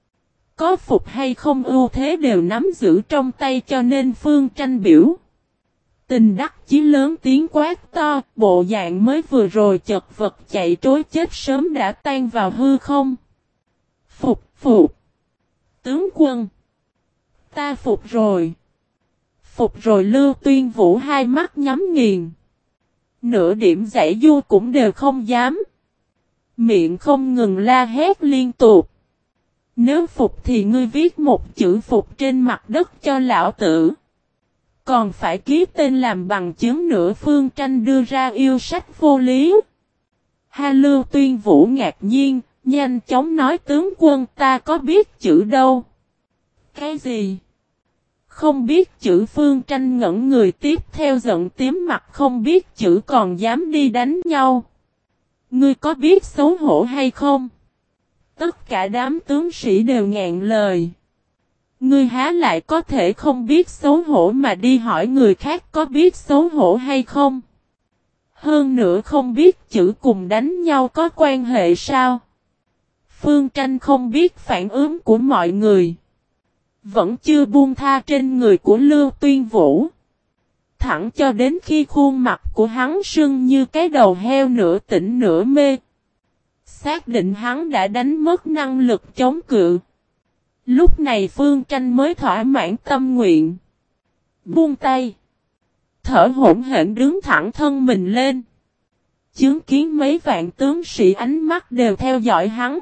Có phục hay không ưu thế đều nắm giữ trong tay cho nên Phương Tranh biểu. Tình đắc chí lớn tiếng quát to, bộ dạng mới vừa rồi chật vật chạy trối chết sớm đã tan vào hư không. Phục. Tướng quân. Ta phục rồi. Phục rồi Lưu Tuyên Vũ hai mắt nhắm nghiền. Nửa điểm giải du cũng đều không dám. Miệng không ngừng la hét liên tục. Nếu phục thì ngươi viết một chữ phục trên mặt đất cho lão tử. Còn phải ký tên làm bằng chứng nữa. Phương Tranh đưa ra yêu sách vô lý. Lưu Tuyên Vũ ngạc nhiên, nhanh chóng nói tướng quân ta có biết chữ đâu. Cái gì? Không biết chữ. Phương Tranh ngẩn người tiếp theo giận tím mặt không biết chữ còn dám đi đánh nhau. Ngươi có biết xấu hổ hay không? Tất cả đám tướng sĩ đều ngẹn lời. Ngươi há lại có thể không biết xấu hổ mà đi hỏi người khác có biết xấu hổ hay không? Hơn nữa không biết chữ cùng đánh nhau có quan hệ sao? Phương Tranh không biết phản ứng của mọi người. Vẫn chưa buông tha trên người của Lưu Tuyên Vũ. Thẳng cho đến khi khuôn mặt của hắn sưng như cái đầu heo nửa tỉnh nửa mê. Xác định hắn đã đánh mất năng lực chống cự. Lúc này Phương Tranh mới thỏa mãn tâm nguyện. Buông tay. Thở hổn hển đứng thẳng thân mình lên. Chứng kiến mấy vạn tướng sĩ ánh mắt đều theo dõi hắn.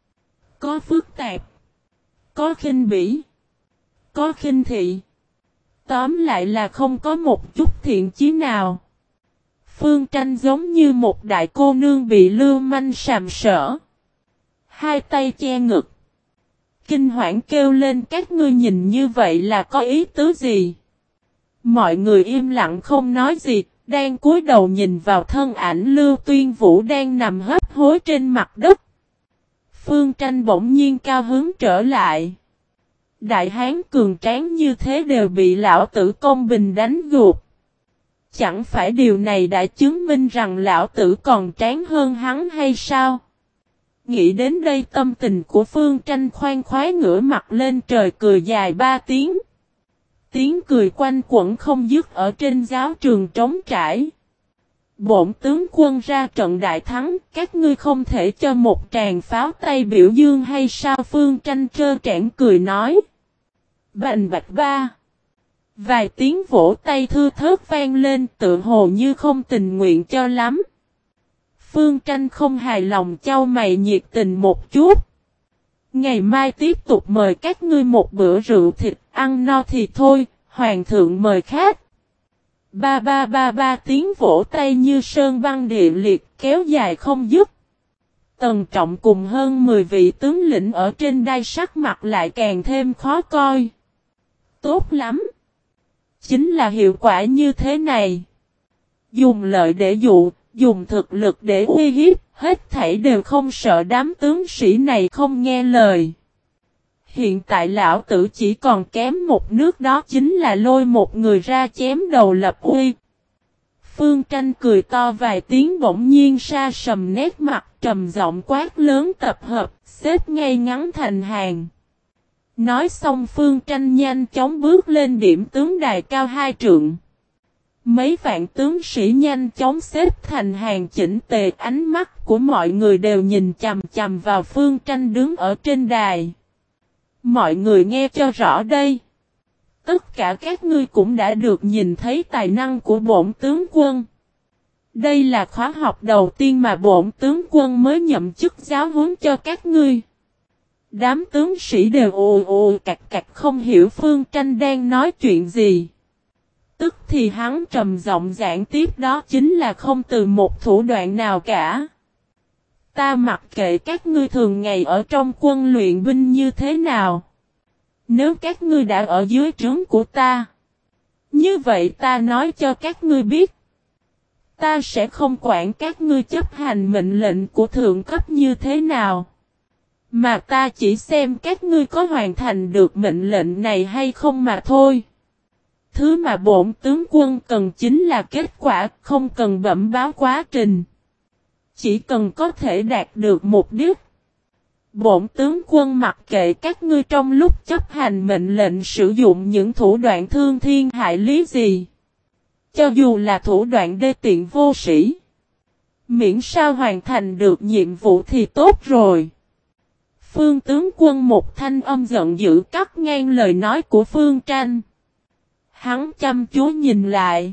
Có phức tạp. Có khinh bỉ. Có khinh thị. Tóm lại là không có một chút thiện chí nào. Phương Tranh giống như một đại cô nương bị lưu manh sàm sỡ. Hai tay che ngực. Kinh hoảng kêu lên các ngươi nhìn như vậy là có ý tứ gì? Mọi người im lặng không nói gì, đang cúi đầu nhìn vào thân ảnh Lưu Tuyên Vũ đang nằm hấp hối trên mặt đất. Phương Tranh bỗng nhiên cao hứng trở lại. Đại hán cường tráng như thế đều bị lão tử công bình đánh gục. Chẳng phải điều này đã chứng minh rằng lão tử còn tráng hơn hắn hay sao? Nghĩ đến đây tâm tình của Phương Tranh khoan khoái ngửa mặt lên trời cười dài 3 tiếng. Tiếng cười quanh quẩn không dứt ở trên giáo trường trống trải. Bổn tướng quân ra trận đại thắng, các ngươi không thể cho một tràng pháo tay biểu dương hay sao? Phương Tranh trơ trẽn cười nói. Bành bạch ba. Vài tiếng vỗ tay thưa thớt vang lên tự hồ như không tình nguyện cho lắm. Phương Tranh không hài lòng chau mày nhiệt tình một chút. Ngày mai tiếp tục mời các ngươi một bữa rượu thịt, ăn no thì thôi, hoàng thượng mời khách. Ba ba ba ba tiếng vỗ tay như sơn băng địa liệt kéo dài không dứt. Tần Trọng cùng hơn 10 vị tướng lĩnh ở trên đai sắc mặt lại càng thêm khó coi. Tốt lắm. Chính là hiệu quả như thế này. Dùng lợi để dụ, dùng thực lực để uy hiếp, hết thảy đều không sợ đám tướng sĩ này không nghe lời. Hiện tại lão tử chỉ còn kém một nước, đó chính là lôi một người ra chém đầu lập uy. Phương Tranh cười to vài tiếng, bỗng nhiên sa sầm nét mặt, trầm giọng quát lớn: tập hợp, xếp ngay ngắn thành hàng. Nói xong Phương Tranh nhanh chóng bước lên điểm tướng đài cao 2 trượng. Mấy vạn tướng sĩ nhanh chóng xếp thành hàng chỉnh tề, ánh mắt của mọi người đều nhìn chằm chằm vào Phương Tranh đứng ở trên đài. Mọi người nghe cho rõ đây. Tất cả các ngươi cũng đã được nhìn thấy tài năng của bổn tướng quân. Đây là khóa học đầu tiên mà bổn tướng quân mới nhậm chức giáo huấn cho các ngươi. Đám tướng sĩ đều ồ ồ cạch cạch không hiểu Phương Tranh đang nói chuyện gì. Tức thì hắn trầm giọng giảng tiếp: đó chính là không từ một thủ đoạn nào cả. Ta mặc kệ các ngươi thường ngày ở trong quân luyện binh như thế nào. Nếu các ngươi đã ở dưới trướng của ta, như vậy ta nói cho các ngươi biết, ta sẽ không quản các ngươi chấp hành mệnh lệnh của thượng cấp như thế nào, mà ta chỉ xem các ngươi có hoàn thành được mệnh lệnh này hay không mà thôi. Thứ mà bổn tướng quân cần chính là kết quả, không cần bẩm báo quá trình. Chỉ cần có thể đạt được mục đích. Bổn tướng quân mặc kệ các ngươi trong lúc chấp hành mệnh lệnh sử dụng những thủ đoạn thương thiên hại lý gì. Cho dù là thủ đoạn đê tiện vô sĩ. Miễn sao hoàn thành được nhiệm vụ thì tốt rồi. Phương tướng quân một thanh âm giận dữ cắt ngang lời nói của Phương Tranh. Hắn chăm chú nhìn lại.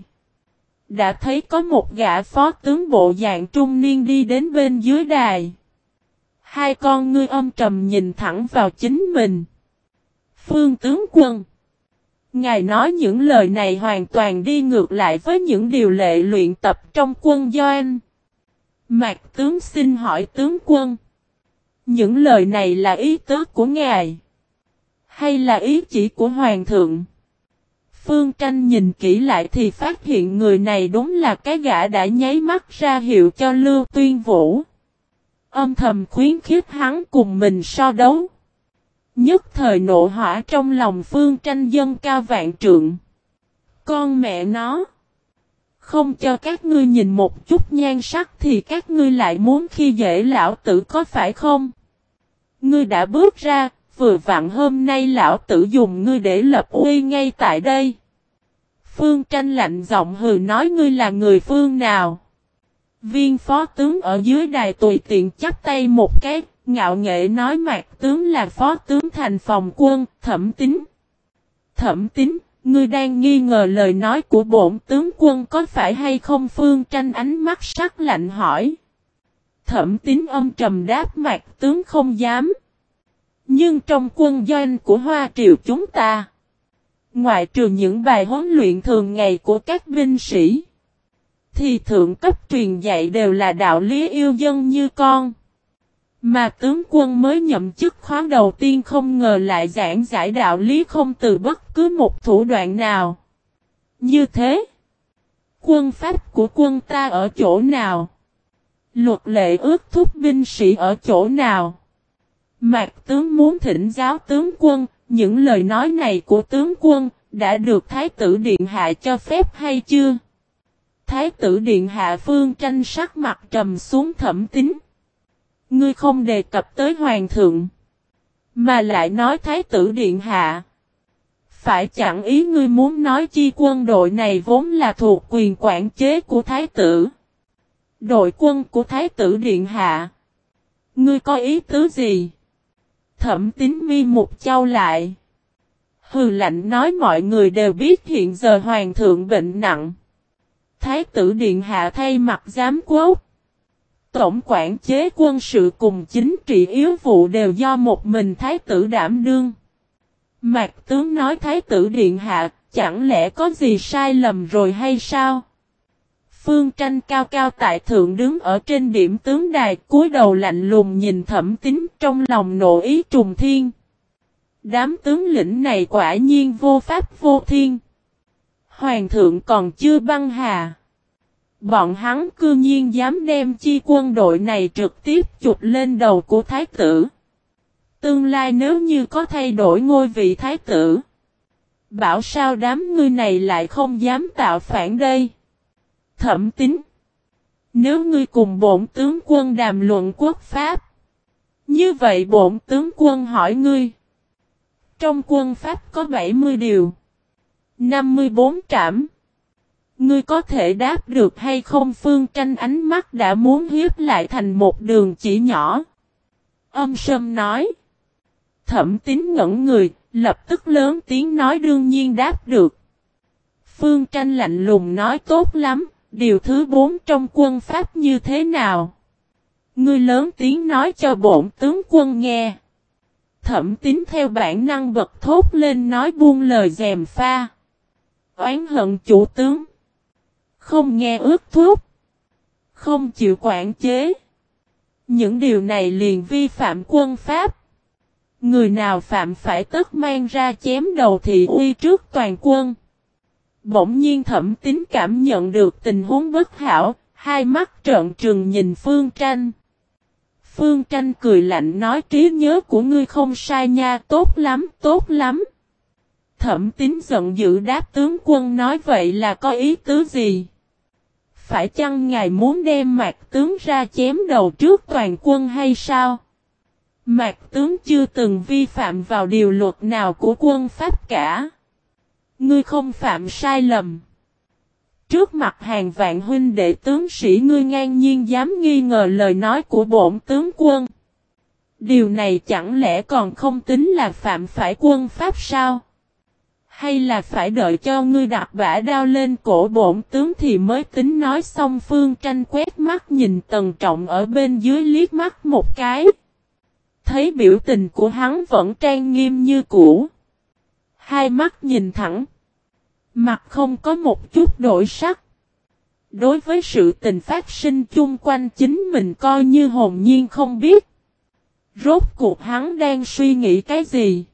Đã thấy có một gã phó tướng bộ dạng trung niên đi đến bên dưới đài. Hai con ngươi âm trầm nhìn thẳng vào chính mình. Phương tướng quân. Ngài nói những lời này hoàn toàn đi ngược lại với những điều lệ luyện tập trong quân doanh. Mạc tướng xin hỏi tướng quân. Những lời này là ý tứ của ngài? Hay là ý chỉ của hoàng thượng? Phương Tranh nhìn kỹ lại thì phát hiện người này đúng là cái gã đã nháy mắt ra hiệu cho Lưu Tuyên Vũ. Âm thầm khuyến khích hắn cùng mình so đấu. Nhất thời nộ hỏa trong lòng Phương Tranh dâng cao vạn trượng. Con mẹ nó! Không cho các ngươi nhìn một chút nhan sắc thì các ngươi lại muốn khi dễ lão tử có phải không? Ngươi đã bước ra, vừa vặn hôm nay lão tử dùng ngươi để lập uy ngay tại đây. Phương Tranh lạnh giọng hừ nói: ngươi là người phương nào? Viên phó tướng ở dưới đài tùy tiện chắp tay một cái, ngạo nghễ nói: Mạc tướng là phó tướng thành phòng quân, Thẩm Tín. Thẩm Tín, ngươi đang nghi ngờ lời nói của bổn tướng quân có phải hay không? Phương Tranh ánh mắt sắc lạnh hỏi. Thẩm Tín âm trầm đáp: Mạc tướng không dám. Nhưng trong quân doanh của Hoa Triều chúng ta, ngoại trừ những bài huấn luyện thường ngày của các binh sĩ, thì thượng cấp truyền dạy đều là đạo lý yêu dân như con. Mà tướng quân mới nhậm chức khóa đầu tiên không ngờ lại giảng giải đạo lý không từ bất cứ một thủ đoạn nào. Như thế, quân pháp của quân ta ở chỗ nào? Luật lệ ước thúc binh sĩ ở chỗ nào? Mạc tướng muốn thỉnh giáo tướng quân, những lời nói này của tướng quân đã được Thái tử Điện Hạ cho phép hay chưa? Thái tử Điện Hạ. Phương Tranh sắc mặt trầm xuống. Thẩm Tín, ngươi không đề cập tới hoàng thượng, mà lại nói Thái tử Điện Hạ. Phải chẳng ý ngươi muốn nói chi quân đội này vốn là thuộc quyền quản chế của Thái tử? Đội quân của Thái tử Điện Hạ. Ngươi có ý tứ gì? Thẩm Tín mi một chau lại. Hừ lạnh nói: mọi người đều biết hiện giờ hoàng thượng bệnh nặng. Thái tử Điện Hạ thay mặt giám quốc, tổng quản chế quân sự cùng chính trị yếu vụ đều do một mình Thái tử đảm đương. Mạc tướng nói Thái tử Điện Hạ, chẳng lẽ có gì sai lầm rồi hay sao? Phương Tranh cao cao tại thượng đứng ở trên điểm tướng đài, cúi đầu lạnh lùng nhìn Thẩm Tín, trong lòng nộ ý trùng thiên. Đám tướng lĩnh này quả nhiên vô pháp vô thiên. Hoàng thượng còn chưa băng hà. Bọn hắn cư nhiên dám đem chi quân đội này trực tiếp chụp lên đầu của thái tử. Tương lai nếu như có thay đổi ngôi vị thái tử, bảo sao đám ngươi này lại không dám tạo phản đây. Thẩm Tín, nếu ngươi cùng bổn tướng quân đàm luận quốc pháp, như vậy bổn tướng quân hỏi ngươi. Trong quân pháp có 70 điều, 54 trảm. Ngươi có thể đáp được hay không? Phương Tranh ánh mắt đã muốn hiếp lại thành một đường chỉ nhỏ. Âm Sâm nói. Thẩm Tín ngẩn người, lập tức lớn tiếng nói đương nhiên đáp được. Phương Tranh lạnh lùng nói tốt lắm, điều thứ 4 trong quân pháp như thế nào? Ngươi lớn tiếng nói cho bổn tướng quân nghe. Thẩm Tín theo bản năng bật thốt lên nói buông lời gièm pha. Oán hận chủ tướng. Không nghe ước thúc. Không chịu quản chế. Những điều này liền vi phạm quân pháp. Người nào phạm phải tất mang ra chém đầu thị uy trước toàn quân. Bỗng nhiên Thẩm Tín cảm nhận được tình huống bất hảo, hai mắt trợn trừng nhìn Phương Tranh. Phương Tranh cười lạnh nói trí nhớ của ngươi không sai nha, tốt lắm, tốt lắm. Thẩm Tín giận dữ đáp tướng quân nói vậy là có ý tứ gì? Phải chăng ngài muốn đem Mạc tướng ra chém đầu trước toàn quân hay sao? Mạc tướng chưa từng vi phạm vào điều luật nào của quân pháp cả. Ngươi không phạm sai lầm. Trước mặt hàng vạn huynh đệ tướng sĩ ngươi ngang nhiên dám nghi ngờ lời nói của bổn tướng quân. Điều này chẳng lẽ còn không tính là phạm phải quân pháp sao? Hay là phải đợi cho ngươi đặt bả đao lên cổ bổn tướng thì mới tính nói xong? Phương Tranh quét mắt nhìn Tần Trọng ở bên dưới liếc mắt một cái. Thấy biểu tình của hắn vẫn trang nghiêm như cũ. Hai mắt nhìn thẳng. Mặt không có một chút đổi sắc. Đối với sự tình phát sinh chung quanh chính mình coi như hồn nhiên không biết. Rốt cuộc hắn đang suy nghĩ cái gì?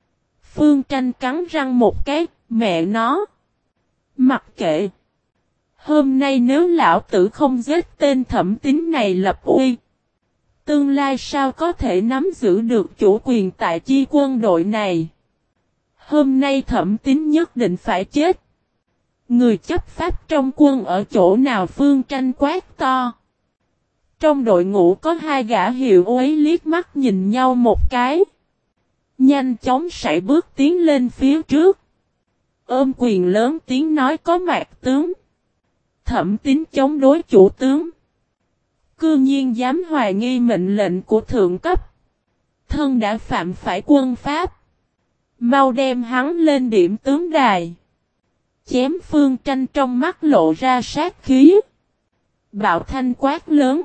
Phương Tranh cắn răng một cái, mẹ nó. Mặc kệ. Hôm nay nếu lão tử không giết tên Thẩm Tín này lập uy, tương lai sao có thể nắm giữ được chủ quyền tại chi quân đội này? Hôm nay Thẩm Tín nhất định phải chết. Người chấp pháp trong quân ở chỗ nào? Phương Tranh quát to. Trong đội ngũ có hai gã hiệu úy liếc mắt nhìn nhau một cái. Nhanh chóng sải bước tiến lên phía trước. Ôm quyền lớn tiếng nói có Mạc tướng. Thẩm Tín chống đối chủ tướng. Cư nhiên dám hoài nghi mệnh lệnh của thượng cấp. Thân đã phạm phải quân pháp. Mau đem hắn lên điểm tướng đài. Chém. Phương Tranh trong mắt lộ ra sát khí. Bạo thanh quát lớn.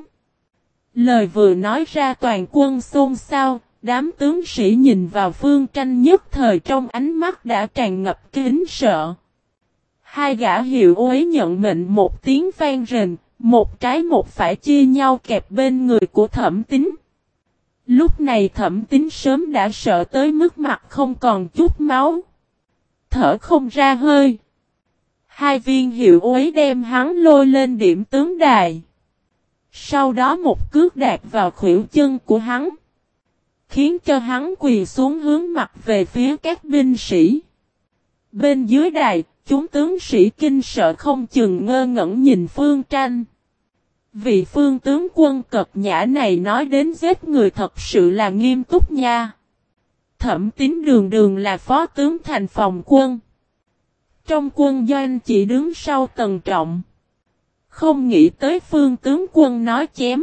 Lời vừa nói ra toàn quân xôn xao. Đám tướng sĩ nhìn vào Phương Tranh nhất thời trong ánh mắt đã tràn ngập kính sợ. Hai gã hiệu úy nhận mệnh một tiếng vang rền, một trái một phải chia nhau kẹp bên người của Thẩm Tín. Lúc này Thẩm Tín sớm đã sợ tới mức mặt không còn chút máu. Thở không ra hơi. Hai viên hiệu úy đem hắn lôi lên điểm tướng đài. Sau đó một cước đạp vào khuỷu chân của hắn. Khiến cho hắn quỳ xuống hướng mặt về phía các binh sĩ. Bên dưới đài, chúng tướng sĩ kinh sợ không chừng ngơ ngẩn nhìn Phương Tranh. Vị Phương tướng quân cật nhã này nói đến giết người thật sự là nghiêm túc nha. Thẩm Tín đường đường là phó tướng thành phòng quân. Trong quân doanh chỉ đứng sau Tần Trọng. Không nghĩ tới Phương tướng quân nói chém.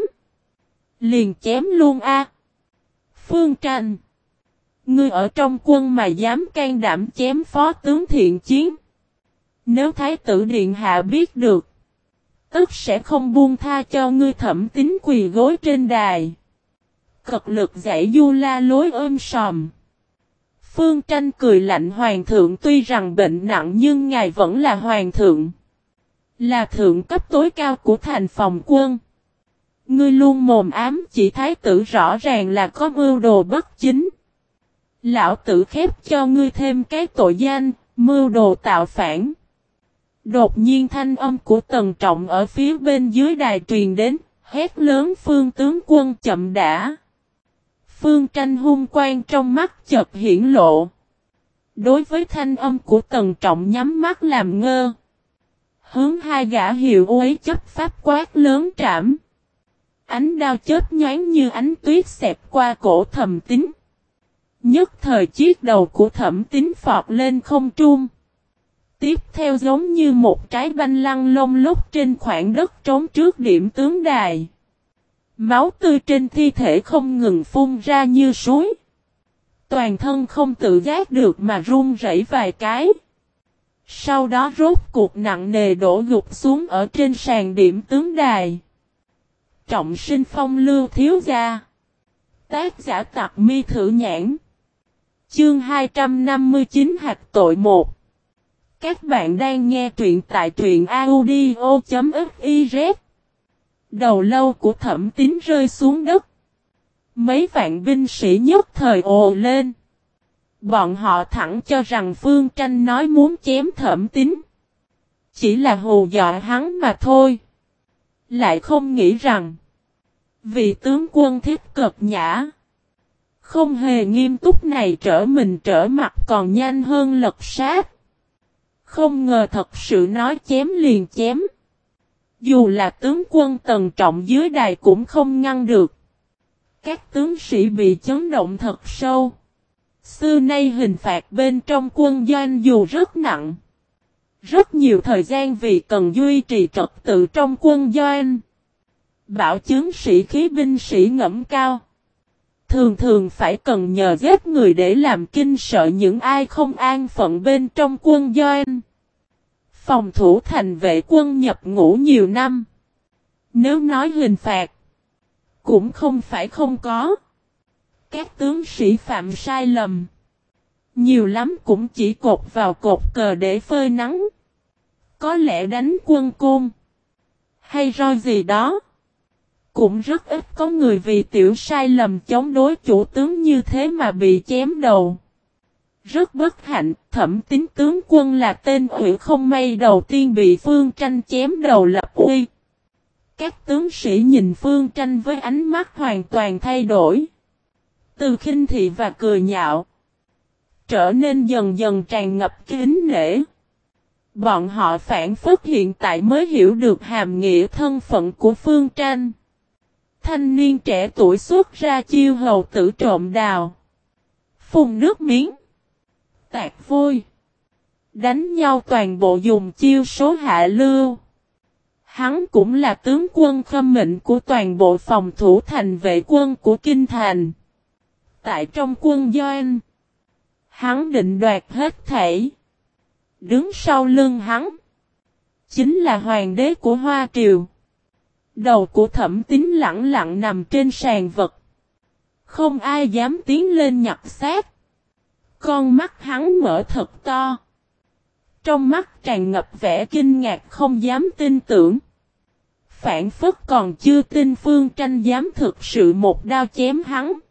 Liền chém luôn a. Phương Tranh. Ngươi ở trong quân mà dám can đảm chém phó tướng Thiện Chiến. Nếu Thái tử Điện Hạ biết được. Tức sẽ không buông tha cho ngươi. Thẩm Tín quỳ gối trên đài. Cật lực giải du la lối sòm. Phương Tranh cười lạnh hoàng thượng tuy rằng bệnh nặng nhưng ngài vẫn là hoàng thượng. Là thượng cấp tối cao của thành phòng quân. Ngươi luôn mồm ám chỉ thái tử rõ ràng là có mưu đồ bất chính. Lão tử khép cho ngươi thêm cái tội danh, mưu đồ tạo phản. Đột nhiên thanh âm của Tần Trọng ở phía bên dưới đài truyền đến, hét lớn Phương tướng quân chậm đã. Phương Tranh hung quang trong mắt chợt hiển lộ. Đối với thanh âm của Tần Trọng nhắm mắt làm ngơ. Hướng hai gã hiệu úy chấp pháp quát lớn trảm. Ánh đao chớp nhoáng như ánh tuyết xẹt qua cổ Thẩm Tín. Nhất thời chiếc đầu của Thẩm Tín phọt lên không trung. Tiếp theo giống như một trái banh lăn lông lốc trên khoảng đất trống trước điểm tướng đài. Máu tươi trên thi thể không ngừng phun ra như suối. Toàn thân không tự giác được mà run rẩy vài cái. Sau đó rốt cuộc nặng nề đổ gục xuống ở trên sàn điểm tướng đài. Trọng sinh phong lưu thiếu gia. Tác giả Tặc Mi Thử Nhãn. Chương 259 hạt tội 1. Các bạn đang nghe truyện tại truyện audio.fiz. Đầu lâu của Thẩm Tín rơi xuống đất. Mấy vạn binh sĩ nhất thời ồ lên. Bọn họ thẳng cho rằng Phương Tranh nói muốn chém Thẩm Tín. Chỉ là hù dọa hắn mà thôi. Lại không nghĩ rằng vị tướng quân thiết cực nhã, không hề nghiêm túc này trở mình trở mặt còn nhanh hơn lật sát. Không ngờ thật sự nói chém liền chém. Dù là tướng quân Tần Trọng dưới đài cũng không ngăn được. Các tướng sĩ bị chấn động thật sâu. Xưa nay hình phạt bên trong quân doanh dù rất nặng. Rất nhiều thời gian vì cần duy trì trật tự trong quân doanh. Bảo chứng sĩ khí binh sĩ ngẫm cao. Thường thường phải cần nhờ giết người để làm kinh sợ những ai không an phận bên trong quân doanh. Phòng thủ thành vệ quân nhập ngũ nhiều năm. Nếu nói hình phạt, cũng không phải không có. Các tướng sĩ phạm sai lầm. Nhiều lắm cũng chỉ cột vào cột cờ để phơi nắng. Có lẽ đánh quân côn. Hay roi gì đó. Cũng rất ít có người vì tiểu sai lầm chống đối chủ tướng như thế mà bị chém đầu. Rất bất hạnh, Thẩm Tín tướng quân là tên ủy không may đầu tiên bị Phương Tranh chém đầu lập uy. Các tướng sĩ nhìn Phương Tranh với ánh mắt hoàn toàn thay đổi. Từ khinh thị và cười nhạo, trở nên dần dần tràn ngập kính nể. Bọn họ phản phất hiện tại mới hiểu được hàm nghĩa thân phận của Phương Tranh. Thanh niên trẻ tuổi xuất ra chiêu hầu tử trộm đào. Phun nước miếng. Tạt vôi. Đánh nhau toàn bộ dùng chiêu số hạ lưu. Hắn cũng là tướng quân khâm mệnh của toàn bộ phòng thủ thành vệ quân của Kinh Thành. Tại trong quân doanh, hắn định đoạt hết thảy. Đứng sau lưng hắn, chính là hoàng đế của Hoa Triều. Đầu của Thẩm Tín lặng lặng nằm trên sàn vật. Không ai dám tiến lên nhặt xác. Con mắt hắn mở thật to. Trong mắt tràn ngập vẻ kinh ngạc không dám tin tưởng. Phản phất còn chưa tin Phương Tranh dám thực sự một đao chém hắn.